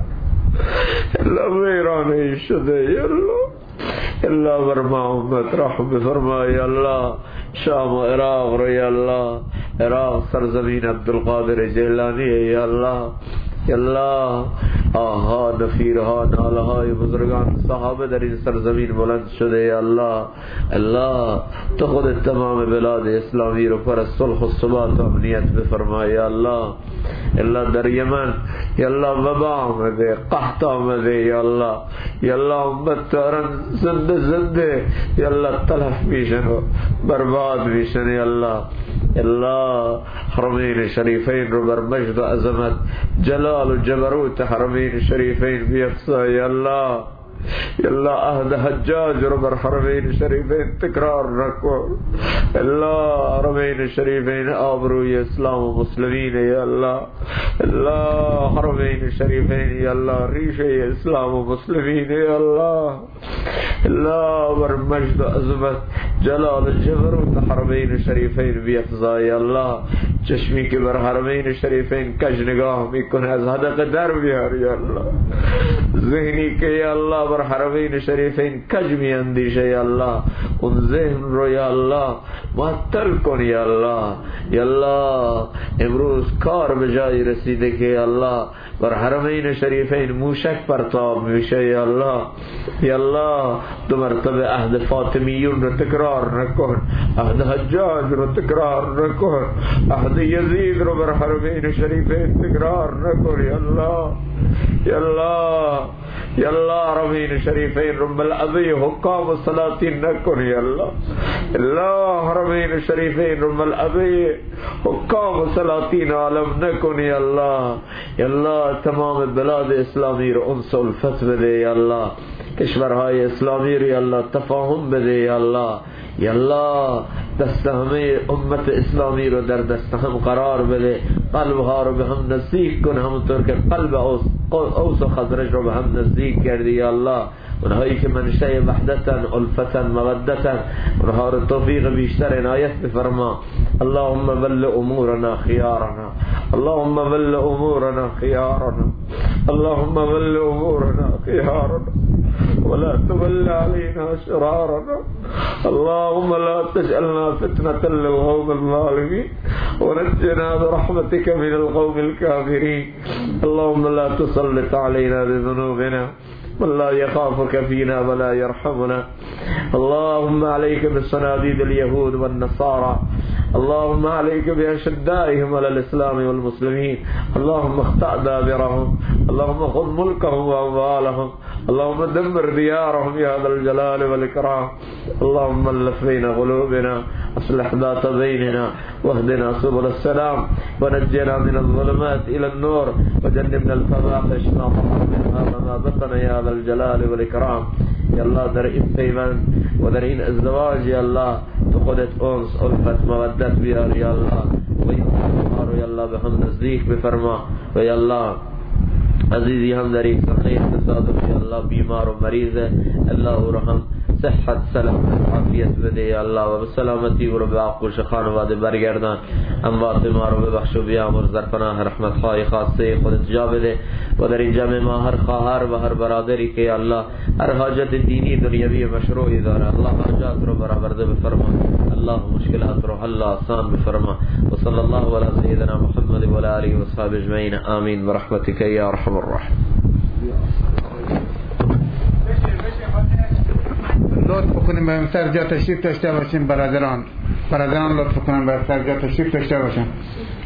الله ویرانه شده یا الله. الله بر ما امت رحم فرما یا الله. شام و عراق رو یا الله، عراق سرزمین عبدالقادر جیلانی یا الله. یا الله آها نفیرها نالهای بزرگان صحابه در این سرزمین بلند شده یا الله. الله تو خود تمام بلاد اسلامی رو پر صلح و ثبات و امنیت بفرما یا الله. الله در یمن یا الله وبا آمده، قحط آمده یا الله. یا الله امت دارن زنده یا الله تلف میشن و برباد میشن یا الله. الله حرمین شریفین رو بر مجد و عظمت جلال و جبروت حرمین شریفین بیفزا یا الله. یا الله عهد حجاج رو بر حرمین شریفین تکرار نکن. الله حرمین شریفین آبروی اسلام و مسلمین یا الله. الله حرمین شریفین یا الله ریشه اسلام و مسلمین یا الله. الله بر مجد و عظمت جلال و جبروت حرمین شریفین بیفزا یا الله. چشمی که بر حرمین شریفین کج نگاه میکنه از حدق در بیار یا الله. ذهنی که یا الله بر حرمین شریفین کج می اندیشه یا الله، اون ذهن رو یا الله معطل کن یا الله. یا الله امروز کار به جای رسیده که یا الله بر حرمین شریفین موشک پرتاب میشه یا الله. یا الله دو مرتبه عهد فاطمیون رو تکرار نکن، عهد حجاج رو تکرار نکن، عهد یزید رو بر حرمین شریفین تکرار نکن یا الله. یا الله یا الله حرمین شریفین رو ملعبه حکام و سلاطین نکن یا الله. الله حرمین شریفین رو ملعبه حکام و سلاطین عالم نکنی الله. یا الله تمام بلاد اسلامی رو انس و الفت بده یا الله. کشورهای اسلامی رو یا الله تفاهم بده یا الله. یا الله دست همه امت اسلامی رو در دست هم قرار بده. قلبها رو به هم نزدیک کن همونطور که قلب اوس و خزرج رو به هم نزدیک کردی یا الله. اونهایی که منشأ وحدتن الفتن مودتن اونها رو توفیق بیشتر عنایت بفرما. اللهم ول امورنا خيارنا، اللهم ول امورنا خيارنا، اللهم ول امورنا خيارنا ولا تول علينا شرارنا. اللهم لا تجعلنا فتنة للقوم الظالمين ونجنا برحمتك من القوم الكافرين. اللهم لا تسلط علينا بذنوبنا من لا يخافك فينا ولا يرحمنا. اللهم عليك بصناديد اليهود والنصارى، اللهم عليك بأشدائهم على الإسلام والمسلمين. اللهم اقطع دابرهم، اللهم خذ ملكهم وأموالهم، اللهم دمر ديارهم يا ذا الجلال والإكرام. اللهم الف بين قلوبنا، اصلح ذات بيننا، واهدنا سبل السلام، ونجنا من الظلمات إلى النور، وجنبنا الفواحش ما ظهر منها وما بطن يا ذا الجلال والإكرام. یا الله در این پیوند و در این ازدواج یا الله تو خودت انس الفت مودت بیار یا الله. و این ما رو یا الله به هم نزدیک بفرما. و یا الله عزیزی هم در این صحنه تصادف یا الله بیمار و مریض الله رو هم صحت سلامت عافیت بده یا الله و سلامتی و رو به آغوش خانواده برگردان. اموات ما رو ببخش و بیامرز در پناه رحمت های خاصه خودت جا بده. و در این جمع ما هر خواهر و هر برادری که یا الله هر حاجت دینی دنیوی مشروعی داره الله حاجات رو برآورده بفرما. الله مشکلات رو حل آسان بفرما. و صلی الله علی سیدنا محمد و علی آله و اصحابه اجمعین آمین برحمتک یا ارحم الراحمین. لطف کنیم به سر جا تشریف داشته باشیم برادران لطف کنیم به سر جا تشریف داشته باشیم.